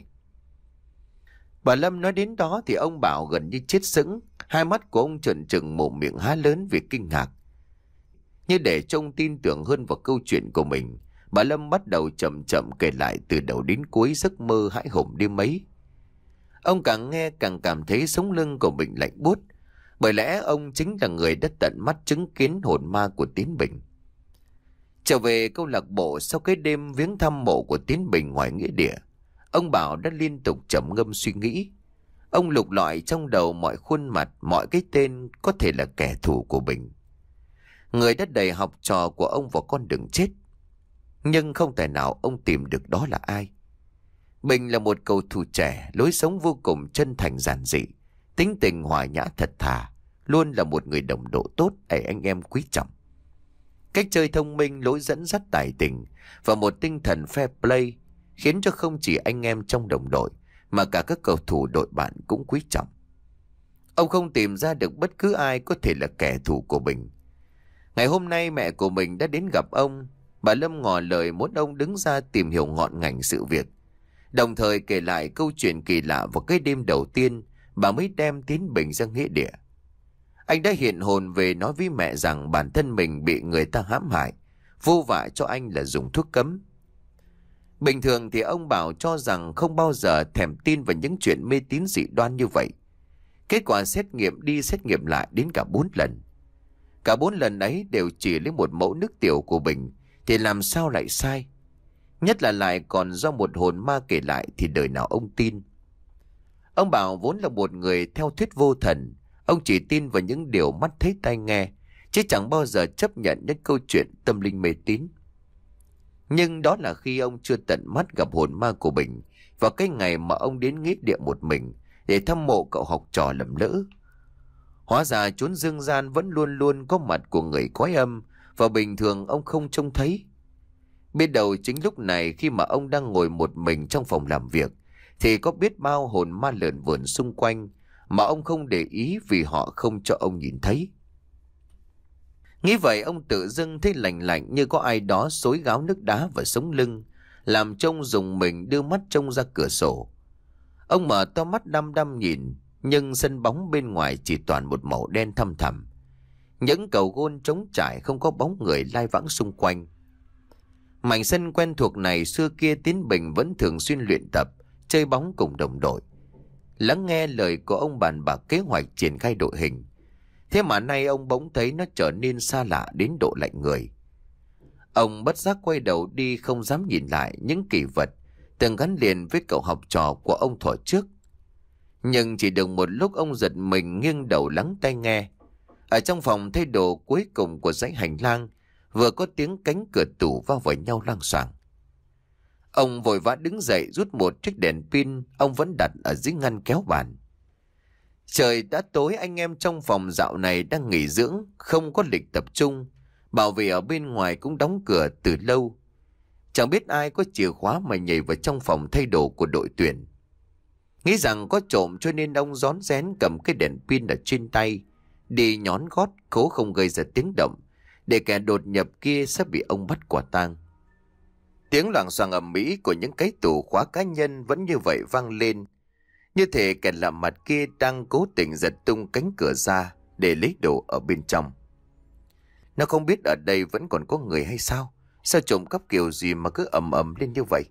Bà Lâm nói đến đó thì ông Bảo gần như chết sững. Hai mắt của ông trợn trừng, mồm miệng há lớn vì kinh ngạc. Như để trông tin tưởng hơn vào câu chuyện của mình, bà Lâm bắt đầu chậm chậm kể lại từ đầu đến cuối giấc mơ hãi hùng đêm ấy. Ông càng nghe càng cảm thấy sống lưng của mình lạnh buốt, bởi lẽ ông chính là người đã tận mắt chứng kiến hồn ma của Tiến Bình. Trở về câu lạc bộ sau cái đêm viếng thăm mộ của Tiến Bình ngoài nghĩa địa, ông Bảo đã liên tục trầm ngâm suy nghĩ. Ông lục lọi trong đầu mọi khuôn mặt, mọi cái tên có thể là kẻ thù của Bình. Người đã đẩy học trò của ông vào con đường chết. Nhưng không thể nào ông tìm được đó là ai. Bình là một cầu thủ trẻ, lối sống vô cùng chân thành giản dị, tính tình hòa nhã thật thà, luôn là một người đồng độ tốt để anh em quý trọng. Cách chơi thông minh, lối dẫn dắt tài tình và một tinh thần fair play khiến cho không chỉ anh em trong đồng đội mà cả các cầu thủ đội bạn cũng quý trọng. Ông không tìm ra được bất cứ ai có thể là kẻ thù của Bình. Ngày hôm nay mẹ của mình đã đến gặp ông. Bà Lâm ngỏ lời muốn ông đứng ra tìm hiểu ngọn ngành sự việc, đồng thời kể lại câu chuyện kỳ lạ vào cái đêm đầu tiên bà mới đem Tiến Bình ra nghĩa địa. Anh đã hiện hồn về nói với mẹ rằng bản thân mình bị người ta hãm hại, vô vạ cho anh là dùng thuốc cấm. Bình thường thì ông Bảo cho rằng không bao giờ thèm tin vào những chuyện mê tín dị đoan như vậy. Kết quả xét nghiệm đi xét nghiệm lại đến cả bốn lần. Cả bốn lần ấy đều chỉ lấy một mẫu nước tiểu của Bình thì làm sao lại sai. Nhất là lại còn do một hồn ma kể lại thì đời nào ông tin. Ông Bảo vốn là một người theo thuyết vô thần. Ông chỉ tin vào những điều mắt thấy tai nghe, chứ chẳng bao giờ chấp nhận những câu chuyện tâm linh mê tín. Nhưng đó là khi ông chưa tận mắt gặp hồn ma của Bình vào cái ngày mà ông đến nghĩa địa một mình để thăm mộ cậu học trò lầm lỡ. Hóa ra chốn dương gian vẫn luôn luôn có mặt của người quái âm, và bình thường ông không trông thấy. Biết đầu chính lúc này khi mà ông đang ngồi một mình trong phòng làm việc thì có biết bao hồn ma lởn vởn xung quanh mà ông không để ý vì họ không cho ông nhìn thấy. Nghĩ vậy ông tự dưng thấy lạnh lạnh như có ai đó xối gáo nước đá vào sống lưng, làm trông dùng mình đưa mắt trông ra cửa sổ. Ông mở to mắt đăm đăm nhìn, nhưng sân bóng bên ngoài chỉ toàn một màu đen thăm thẳm. Những cầu gôn trống trải không có bóng người lai vãng xung quanh. Mảnh sân quen thuộc này xưa kia Tiến Bình vẫn thường xuyên luyện tập, chơi bóng cùng đồng đội, lắng nghe lời của ông bàn bạc kế hoạch triển khai đội hình. Thế mà nay ông bỗng thấy nó trở nên xa lạ đến độ lạnh người. Ông bất giác quay đầu đi, không dám nhìn lại những kỷ vật từng gắn liền với cậu học trò của ông thuở trước. Nhưng chỉ được một lúc ông giật mình nghiêng đầu lắng tai nghe. Ở trong phòng thay đồ cuối cùng của dãy hành lang vừa có tiếng cánh cửa tủ va vào nhau loang xoảng. Ông vội vã đứng dậy rút một chiếc đèn pin ông vẫn đặt ở dưới ngăn kéo bàn. Trời đã tối, anh em trong phòng dạo này đang nghỉ dưỡng, không có lịch tập trung. Bảo vệ ở bên ngoài cũng đóng cửa từ lâu. Chẳng biết ai có chìa khóa mà nhảy vào trong phòng thay đồ của đội tuyển. Nghĩ rằng có trộm cho nên ông rón rén cầm cái đèn pin ở trên tay, đi nhón gót cố không gây ra tiếng động, để kẻ đột nhập kia sắp bị ông bắt quả tang. Tiếng loảng xoảng ầm ĩ của những cái tủ khóa cá nhân vẫn như vậy vang lên, như thể kẻ lạ mặt kia đang cố tình giật tung cánh cửa ra để lấy đồ ở bên trong. Nó không biết ở đây vẫn còn có người hay sao? Sao trộm cắp kiểu gì mà cứ ầm ầm lên như vậy?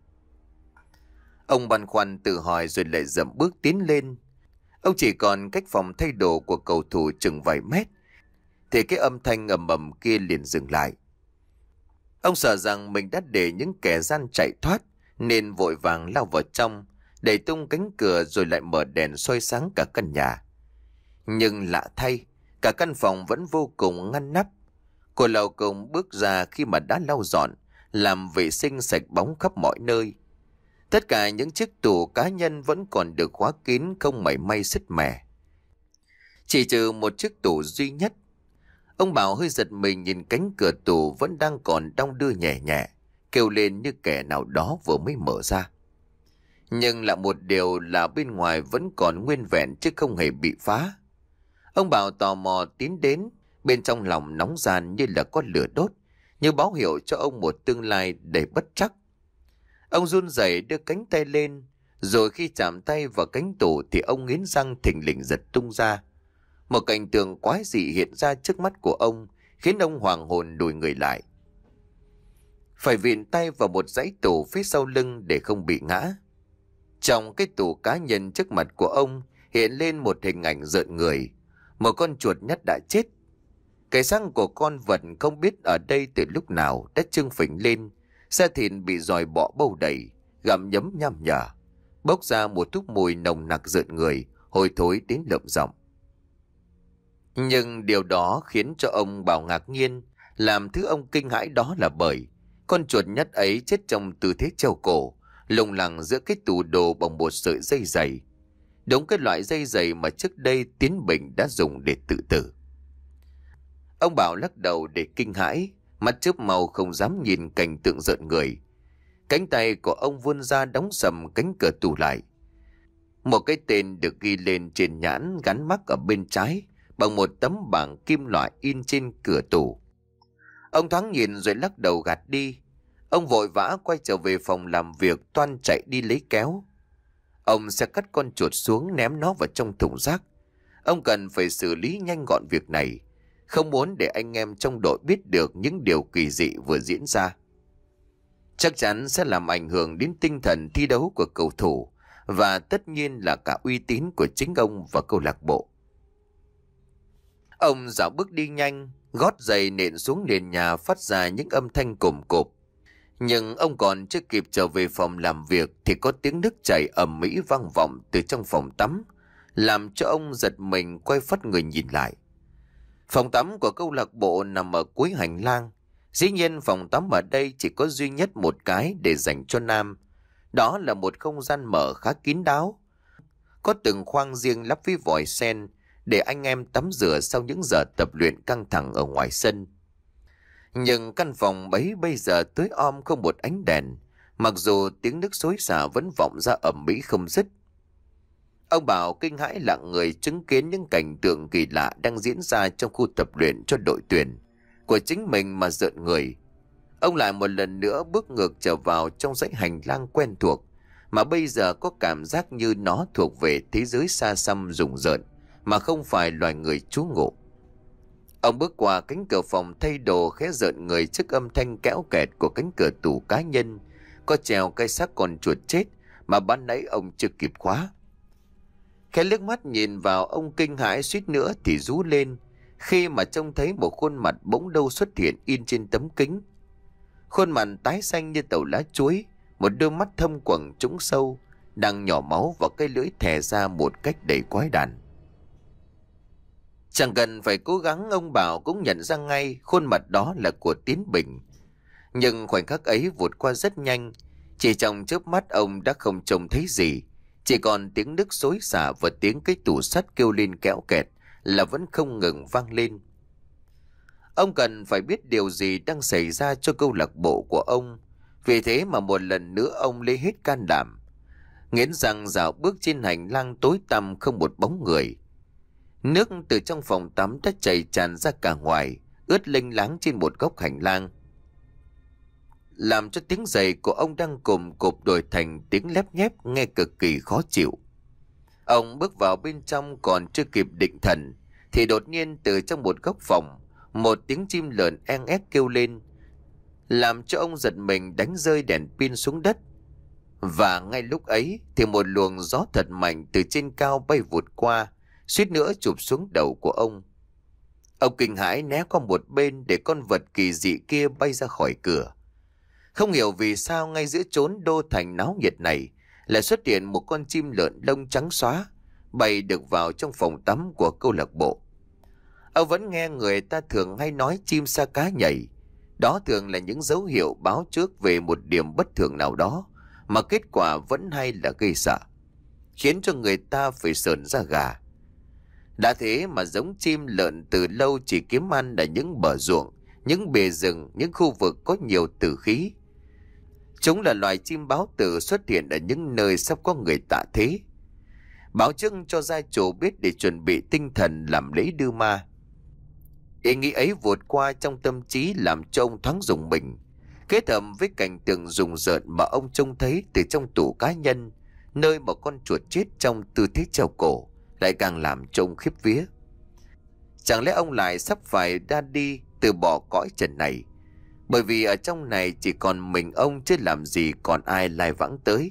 Ông băn khoăn tự hỏi rồi lại dậm bước tiến lên. Ông chỉ còn cách phòng thay đồ của cầu thủ chừng vài mét thì cái âm thanh ầm ầm kia liền dừng lại. Ông sợ rằng mình đã để những kẻ gian chạy thoát nên vội vàng lao vào trong, đẩy tung cánh cửa rồi lại mở đèn soi sáng cả căn nhà. Nhưng lạ thay, cả căn phòng vẫn vô cùng ngăn nắp. Cô lao công bước ra khi mà đã lau dọn, làm vệ sinh sạch bóng khắp mọi nơi. Tất cả những chiếc tủ cá nhân vẫn còn được khóa kín, không mảy may sứt mẻ. Chỉ trừ một chiếc tủ duy nhất. Ông Bảo hơi giật mình nhìn cánh cửa tủ vẫn đang còn đong đưa nhẹ nhẹ, kêu lên như kẻ nào đó vừa mới mở ra. Nhưng là một điều là bên ngoài vẫn còn nguyên vẹn chứ không hề bị phá. Ông Bảo tò mò tiến đến, bên trong lòng nóng ran như là có lửa đốt, như báo hiệu cho ông một tương lai đầy bất trắc. Ông run rẩy đưa cánh tay lên, rồi khi chạm tay vào cánh tủ thì ông nghiến răng thình lình giật tung ra. Một cảnh tượng quái dị hiện ra trước mắt của ông, khiến ông hoàng hồn lùi người lại. Phải vịn tay vào một dãy tủ phía sau lưng để không bị ngã. Trong cái tủ cá nhân trước mặt của ông hiện lên một hình ảnh rợn người, một con chuột nhắt đã chết. Cái xác của con vật không biết ở đây từ lúc nào đã trưng phình lên, da thịt bị giòi bọ bâu đầy, gặm nhấm nham nhở, bốc ra một thuốc mùi nồng nặc rợn người, hôi thối đến lợm giọng. Nhưng điều đó khiến cho ông Bảo ngạc nhiên, làm thứ ông kinh hãi đó là bởi con chuột nhắt ấy chết trong tư thế treo cổ, lủng lẳng giữa cái tủ đồ bằng một sợi dây dày. Đúng cái loại dây dày mà trước đây Tiến Bình đã dùng để tự tử. Ông Bảo lắc đầu để kinh hãi, mắt chớp màu không dám nhìn cảnh tượng rợn người. Cánh tay của ông vươn ra đóng sầm cánh cửa tủ lại. Một cái tên được ghi lên trên nhãn gắn mắc ở bên trái bằng một tấm bảng kim loại in trên cửa tủ. Ông thoáng nhìn rồi lắc đầu gạt đi. Ông vội vã quay trở về phòng làm việc, toan chạy đi lấy kéo. Ông sẽ cắt con chuột xuống ném nó vào trong thùng rác. Ông cần phải xử lý nhanh gọn việc này, không muốn để anh em trong đội biết được những điều kỳ dị vừa diễn ra. Chắc chắn sẽ làm ảnh hưởng đến tinh thần thi đấu của cầu thủ và tất nhiên là cả uy tín của chính ông và câu lạc bộ. Ông dạo bước đi nhanh, gót giày nện xuống nền nhà phát ra những âm thanh cồm cộp. Nhưng ông còn chưa kịp trở về phòng làm việc thì có tiếng nước chảy ầm ĩ vang vọng từ trong phòng tắm, làm cho ông giật mình quay phắt người nhìn lại. Phòng tắm của câu lạc bộ nằm ở cuối hành lang. Dĩ nhiên phòng tắm ở đây chỉ có duy nhất một cái để dành cho nam. Đó là một không gian mở khá kín đáo, có từng khoang riêng lắp với vòi sen để anh em tắm rửa sau những giờ tập luyện căng thẳng ở ngoài sân. Nhưng căn phòng bấy bây giờ tối om không một ánh đèn, mặc dù tiếng nước xối xả vẫn vọng ra ầm ĩ không dứt. Ông Bảo kinh hãi lặng người chứng kiến những cảnh tượng kỳ lạ đang diễn ra trong khu tập luyện cho đội tuyển của chính mình mà rợn người. Ông lại một lần nữa bước ngược trở vào trong dãy hành lang quen thuộc, mà bây giờ có cảm giác như nó thuộc về thế giới xa xăm rùng rợn mà không phải loài người trú ngụ. Ông bước qua cánh cửa phòng thay đồ khẽ rợn người trước âm thanh kéo kẹt của cánh cửa tủ cá nhân, có treo cái xác con chuột chết mà ban nãy ông chưa kịp khóa. Khẽ liếc mắt nhìn vào, ông kinh hãi suýt nữa thì rú lên khi mà trông thấy một khuôn mặt bỗng đâu xuất hiện in trên tấm kính. Khuôn mặt tái xanh như tàu lá chuối, một đôi mắt thâm quầng trũng sâu, đang nhỏ máu và cái lưỡi thè ra một cách đầy quái đản. Chẳng cần phải cố gắng, ông Bảo cũng nhận ra ngay khuôn mặt đó là của Tiến Bình. Nhưng khoảnh khắc ấy vụt qua rất nhanh, chỉ trong chớp mắt ông đã không trông thấy gì, chỉ còn tiếng nước xối xả và tiếng cái tủ sắt kêu lên kéo kẹt là vẫn không ngừng vang lên. Ông cần phải biết điều gì đang xảy ra cho câu lạc bộ của ông, vì thế mà một lần nữa ông lấy hết can đảm, nghiến răng dạo bước trên hành lang tối tăm không một bóng người. Nước từ trong phòng tắm đã chảy tràn ra cả ngoài, ướt lênh láng trên một góc hành lang, làm cho tiếng giày của ông đang cồm cộp đổi thành tiếng lép nhép nghe cực kỳ khó chịu. Ông bước vào bên trong còn chưa kịp định thần thì đột nhiên từ trong một góc phòng, một tiếng chim lợn en ép kêu lên, làm cho ông giật mình đánh rơi đèn pin xuống đất. Và ngay lúc ấy thì một luồng gió thật mạnh từ trên cao bay vụt qua, suýt nữa chụp xuống đầu của ông. Ông kinh hãi né qua một bên để con vật kỳ dị kia bay ra khỏi cửa. Không hiểu vì sao ngay giữa chốn đô thành náo nhiệt này lại xuất hiện một con chim lợn lông trắng xóa, bay được vào trong phòng tắm của câu lạc bộ. Ông vẫn nghe người ta thường hay nói chim sa cá nhảy. Đó thường là những dấu hiệu báo trước về một điểm bất thường nào đó, mà kết quả vẫn hay là gây sợ, khiến cho người ta phải sởn da gà. Đã thế mà giống chim lợn từ lâu chỉ kiếm ăn ở những bờ ruộng, những bề rừng, những khu vực có nhiều tử khí. Chúng là loài chim báo tử xuất hiện ở những nơi sắp có người tạ thế, báo trước cho gia chủ biết để chuẩn bị tinh thần làm lễ đưa ma. Ý nghĩ ấy vụt qua trong tâm trí làm cho ông thoáng rùng mình, kết hợp với cảnh tượng rùng rợn mà ông trông thấy từ trong tủ cá nhân, nơi một con chuột chết trong tư thế treo cổ, lại càng làm cho ông khiếp vía. Chẳng lẽ ông lại sắp phải ra đi từ bỏ cõi trần này, bởi vì ở trong này chỉ còn mình ông chứ làm gì còn ai lai vãng tới.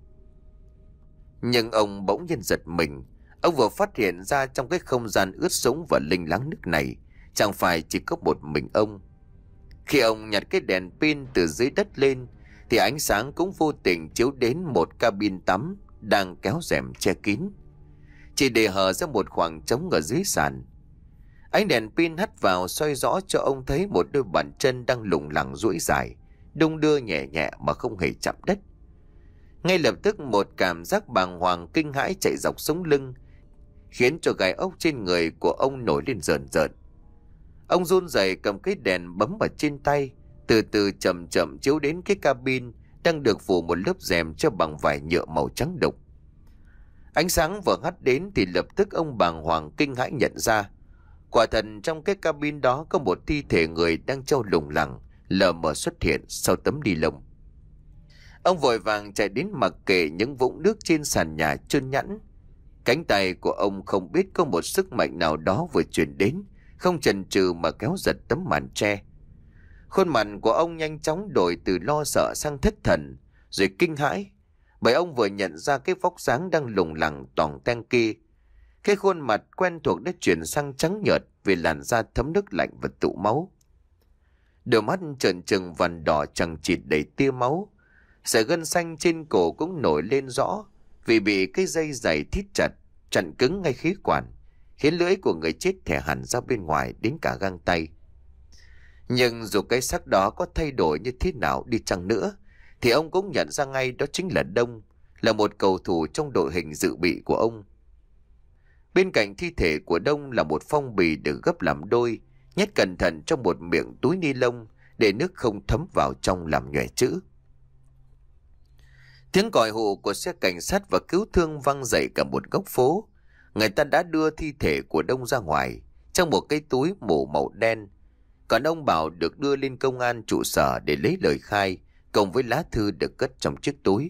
Nhưng ông bỗng nhiên giật mình. Ông vừa phát hiện ra trong cái không gian ướt sũng và linh lắng nước này chẳng phải chỉ có một mình ông. Khi ông nhặt cái đèn pin từ dưới đất lên thì ánh sáng cũng vô tình chiếu đến một cabin tắm đang kéo rèm che kín, chỉ để hở ra một khoảng trống ở dưới sàn. Ánh đèn pin hắt vào soi rõ cho ông thấy một đôi bàn chân đang lủng lẳng duỗi dài, đung đưa nhẹ nhẹ mà không hề chạm đất. Ngay lập tức một cảm giác bàng hoàng kinh hãi chạy dọc sống lưng, khiến cho gai ốc trên người của ông nổi lên rờn rợn. Ông run rẩy cầm cái đèn bấm ở trên tay, từ từ chậm chậm chiếu đến cái cabin đang được phủ một lớp rèm cho bằng vải nhựa màu trắng đục. Ánh sáng vừa hắt đến thì lập tức ông bàng hoàng kinh hãi nhận ra, quả thật trong cái cabin đó có một thi thể người đang treo lủng lẳng lờ mờ xuất hiện sau tấm ni lông. Ông vội vàng chạy đến mặc kệ những vũng nước trên sàn nhà trơn nhẵn. Cánh tay của ông không biết có một sức mạnh nào đó vừa truyền đến, không chần chừ mà kéo giật tấm màn tre. Khuôn mặt của ông nhanh chóng đổi từ lo sợ sang thất thần, rồi kinh hãi, bởi ông vừa nhận ra cái vóc dáng đang lủng lẳng toòng teng kia. Cái khuôn mặt quen thuộc đã chuyển sang trắng nhợt vì làn da thấm nước lạnh và tụ máu. Đôi mắt trợn trừng vằn đỏ chằng chịt đầy tia máu. Sợi gân xanh trên cổ cũng nổi lên rõ vì bị cái dây giày thít chặt, chặn cứng ngay khí quản, khiến lưỡi của người chết thẻ hẳn ra bên ngoài đến cả găng tay. Nhưng dù cái xác đó có thay đổi như thế nào đi chăng nữa, thì ông cũng nhận ra ngay đó chính là Đông, là một cầu thủ trong đội hình dự bị của ông. Bên cạnh thi thể của Đông là một phong bì được gấp làm đôi, nhét cẩn thận trong một miệng túi ni lông để nước không thấm vào trong làm nhòe chữ. Tiếng còi hụ của xe cảnh sát và cứu thương vang dậy cả một góc phố. Người ta đã đưa thi thể của Đông ra ngoài trong một cái túi mủ màu đen, còn ông Bảo được đưa lên công an trụ sở để lấy lời khai cùng với lá thư được cất trong chiếc túi.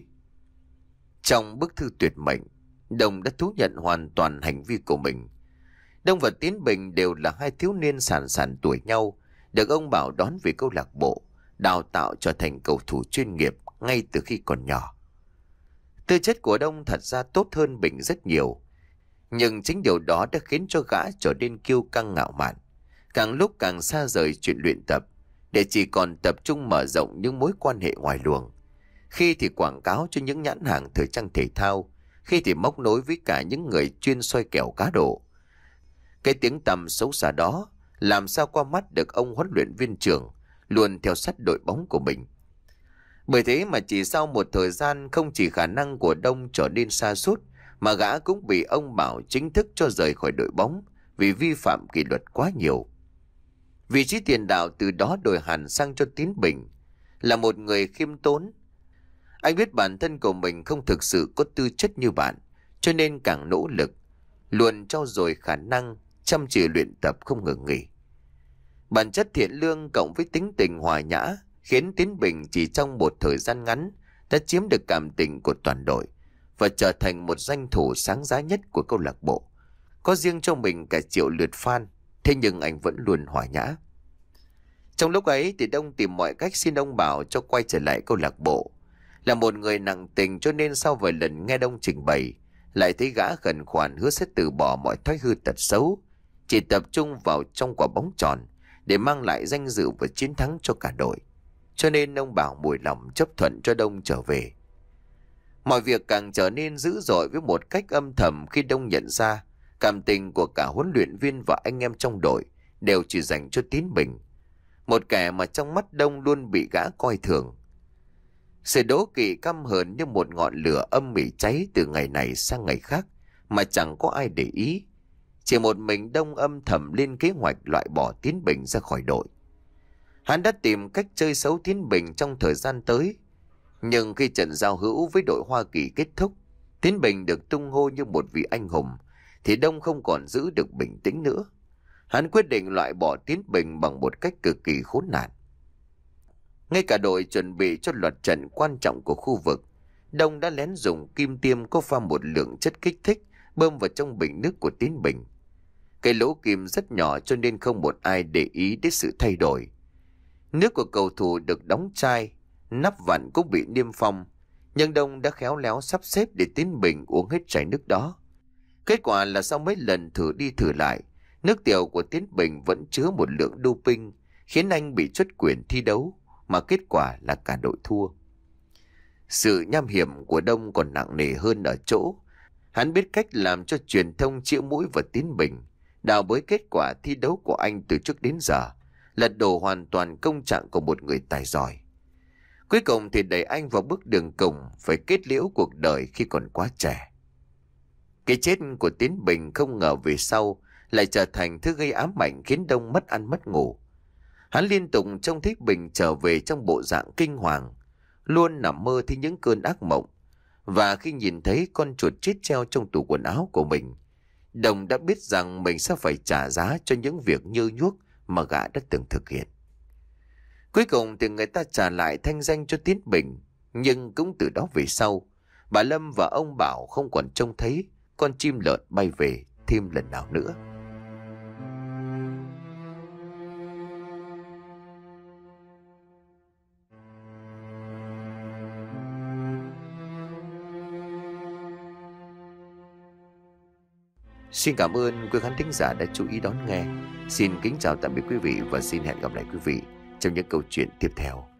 Trong bức thư tuyệt mệnh, Đông đã thú nhận hoàn toàn hành vi của mình. Đông và Tiến Bình đều là hai thiếu niên sàn sàn tuổi nhau, được ông Bảo đón về câu lạc bộ, đào tạo trở thành cầu thủ chuyên nghiệp ngay từ khi còn nhỏ. Tư chất của Đông thật ra tốt hơn Bình rất nhiều, nhưng chính điều đó đã khiến cho gã trở nên kiêu căng ngạo mạn, càng lúc càng xa rời chuyện luyện tập, để chỉ còn tập trung mở rộng những mối quan hệ ngoài luồng. Khi thì quảng cáo cho những nhãn hàng thời trang thể thao, khi thì móc nối với cả những người chuyên soi kèo cá độ. Cái tiếng tăm xấu xa đó làm sao qua mắt được ông huấn luyện viên trưởng luôn theo sát đội bóng của mình. Bởi thế mà chỉ sau một thời gian, không chỉ khả năng của Đông trở nên sa sút, mà gã cũng bị ông Bảo chính thức cho rời khỏi đội bóng vì vi phạm kỷ luật quá nhiều. Vị trí tiền đạo từ đó đổi hẳn sang cho Tiến Bình, là một người khiêm tốn. Anh biết bản thân của mình không thực sự có tư chất như bạn, cho nên càng nỗ lực, luôn trau dồi khả năng, chăm chỉ luyện tập không ngừng nghỉ. Bản chất thiện lương cộng với tính tình hòa nhã khiến Tiến Bình chỉ trong một thời gian ngắn đã chiếm được cảm tình của toàn đội và trở thành một danh thủ sáng giá nhất của câu lạc bộ. Có riêng cho mình cả triệu lượt fan, thế nhưng anh vẫn luôn hòa nhã. Trong lúc ấy thì Đông tìm mọi cách xin ông Bảo cho quay trở lại câu lạc bộ. Là một người nặng tình, cho nên sau vài lần nghe Đông trình bày, lại thấy gã khẩn khoản hứa sẽ từ bỏ mọi thói hư tật xấu, chỉ tập trung vào trong quả bóng tròn để mang lại danh dự và chiến thắng cho cả đội. Cho nên ông Bảo mùi lòng chấp thuận cho Đông trở về. Mọi việc càng trở nên dữ dội với một cách âm thầm khi Đông nhận ra cảm tình của cả huấn luyện viên và anh em trong đội đều chỉ dành cho Tiến Bình, một kẻ mà trong mắt Đông luôn bị gã coi thường. Sự đố kỵ căm hờn như một ngọn lửa âm mỉ cháy từ ngày này sang ngày khác mà chẳng có ai để ý. Chỉ một mình Đông âm thầm lên kế hoạch loại bỏ Tiến Bình ra khỏi đội. Hắn đã tìm cách chơi xấu Tiến Bình trong thời gian tới. Nhưng khi trận giao hữu với đội Hoa Kỳ kết thúc, Tiến Bình được tung hô như một vị anh hùng, thì Đông không còn giữ được bình tĩnh nữa. Hắn quyết định loại bỏ Tiến Bình bằng một cách cực kỳ khốn nạn. Ngay cả đội chuẩn bị cho loạt trận quan trọng của khu vực, Đông đã lén dùng kim tiêm có pha một lượng chất kích thích bơm vào trong bình nước của Tiến Bình. Cái lỗ kim rất nhỏ cho nên không một ai để ý đến sự thay đổi. Nước của cầu thủ được đóng chai, nắp vặn cũng bị niêm phong, nhưng Đông đã khéo léo sắp xếp để Tiến Bình uống hết chai nước đó. Kết quả là sau mấy lần thử đi thử lại, nước tiểu của Tiến Bình vẫn chứa một lượng doping, khiến anh bị truất quyền thi đấu, mà kết quả là cả đội thua. Sự nham hiểm của Đông còn nặng nề hơn ở chỗ hắn biết cách làm cho truyền thông chĩa mũi vào Tiến Bình, đào bới kết quả thi đấu của anh từ trước đến giờ, lật đổ hoàn toàn công trạng của một người tài giỏi. Cuối cùng thì đẩy anh vào bước đường cùng, phải kết liễu cuộc đời khi còn quá trẻ. Cái chết của Tiến Bình không ngờ về sau lại trở thành thứ gây ám ảnh, khiến Đông mất ăn mất ngủ. Hắn liên tục trông thấy Bình trở về trong bộ dạng kinh hoàng, luôn nằm mơ thấy những cơn ác mộng. Và khi nhìn thấy con chuột chết treo trong tủ quần áo của mình, Đồng đã biết rằng mình sẽ phải trả giá cho những việc nhơ nhuốc mà gã đã từng thực hiện. Cuối cùng thì người ta trả lại thanh danh cho Tiến Bình, nhưng cũng từ đó về sau, bà Lâm và ông Bảo không còn trông thấy con chim lợn bay về thêm lần nào nữa. Xin cảm ơn quý khán thính giả đã chú ý đón nghe. Xin kính chào tạm biệt quý vị và xin hẹn gặp lại quý vị trong những câu chuyện tiếp theo.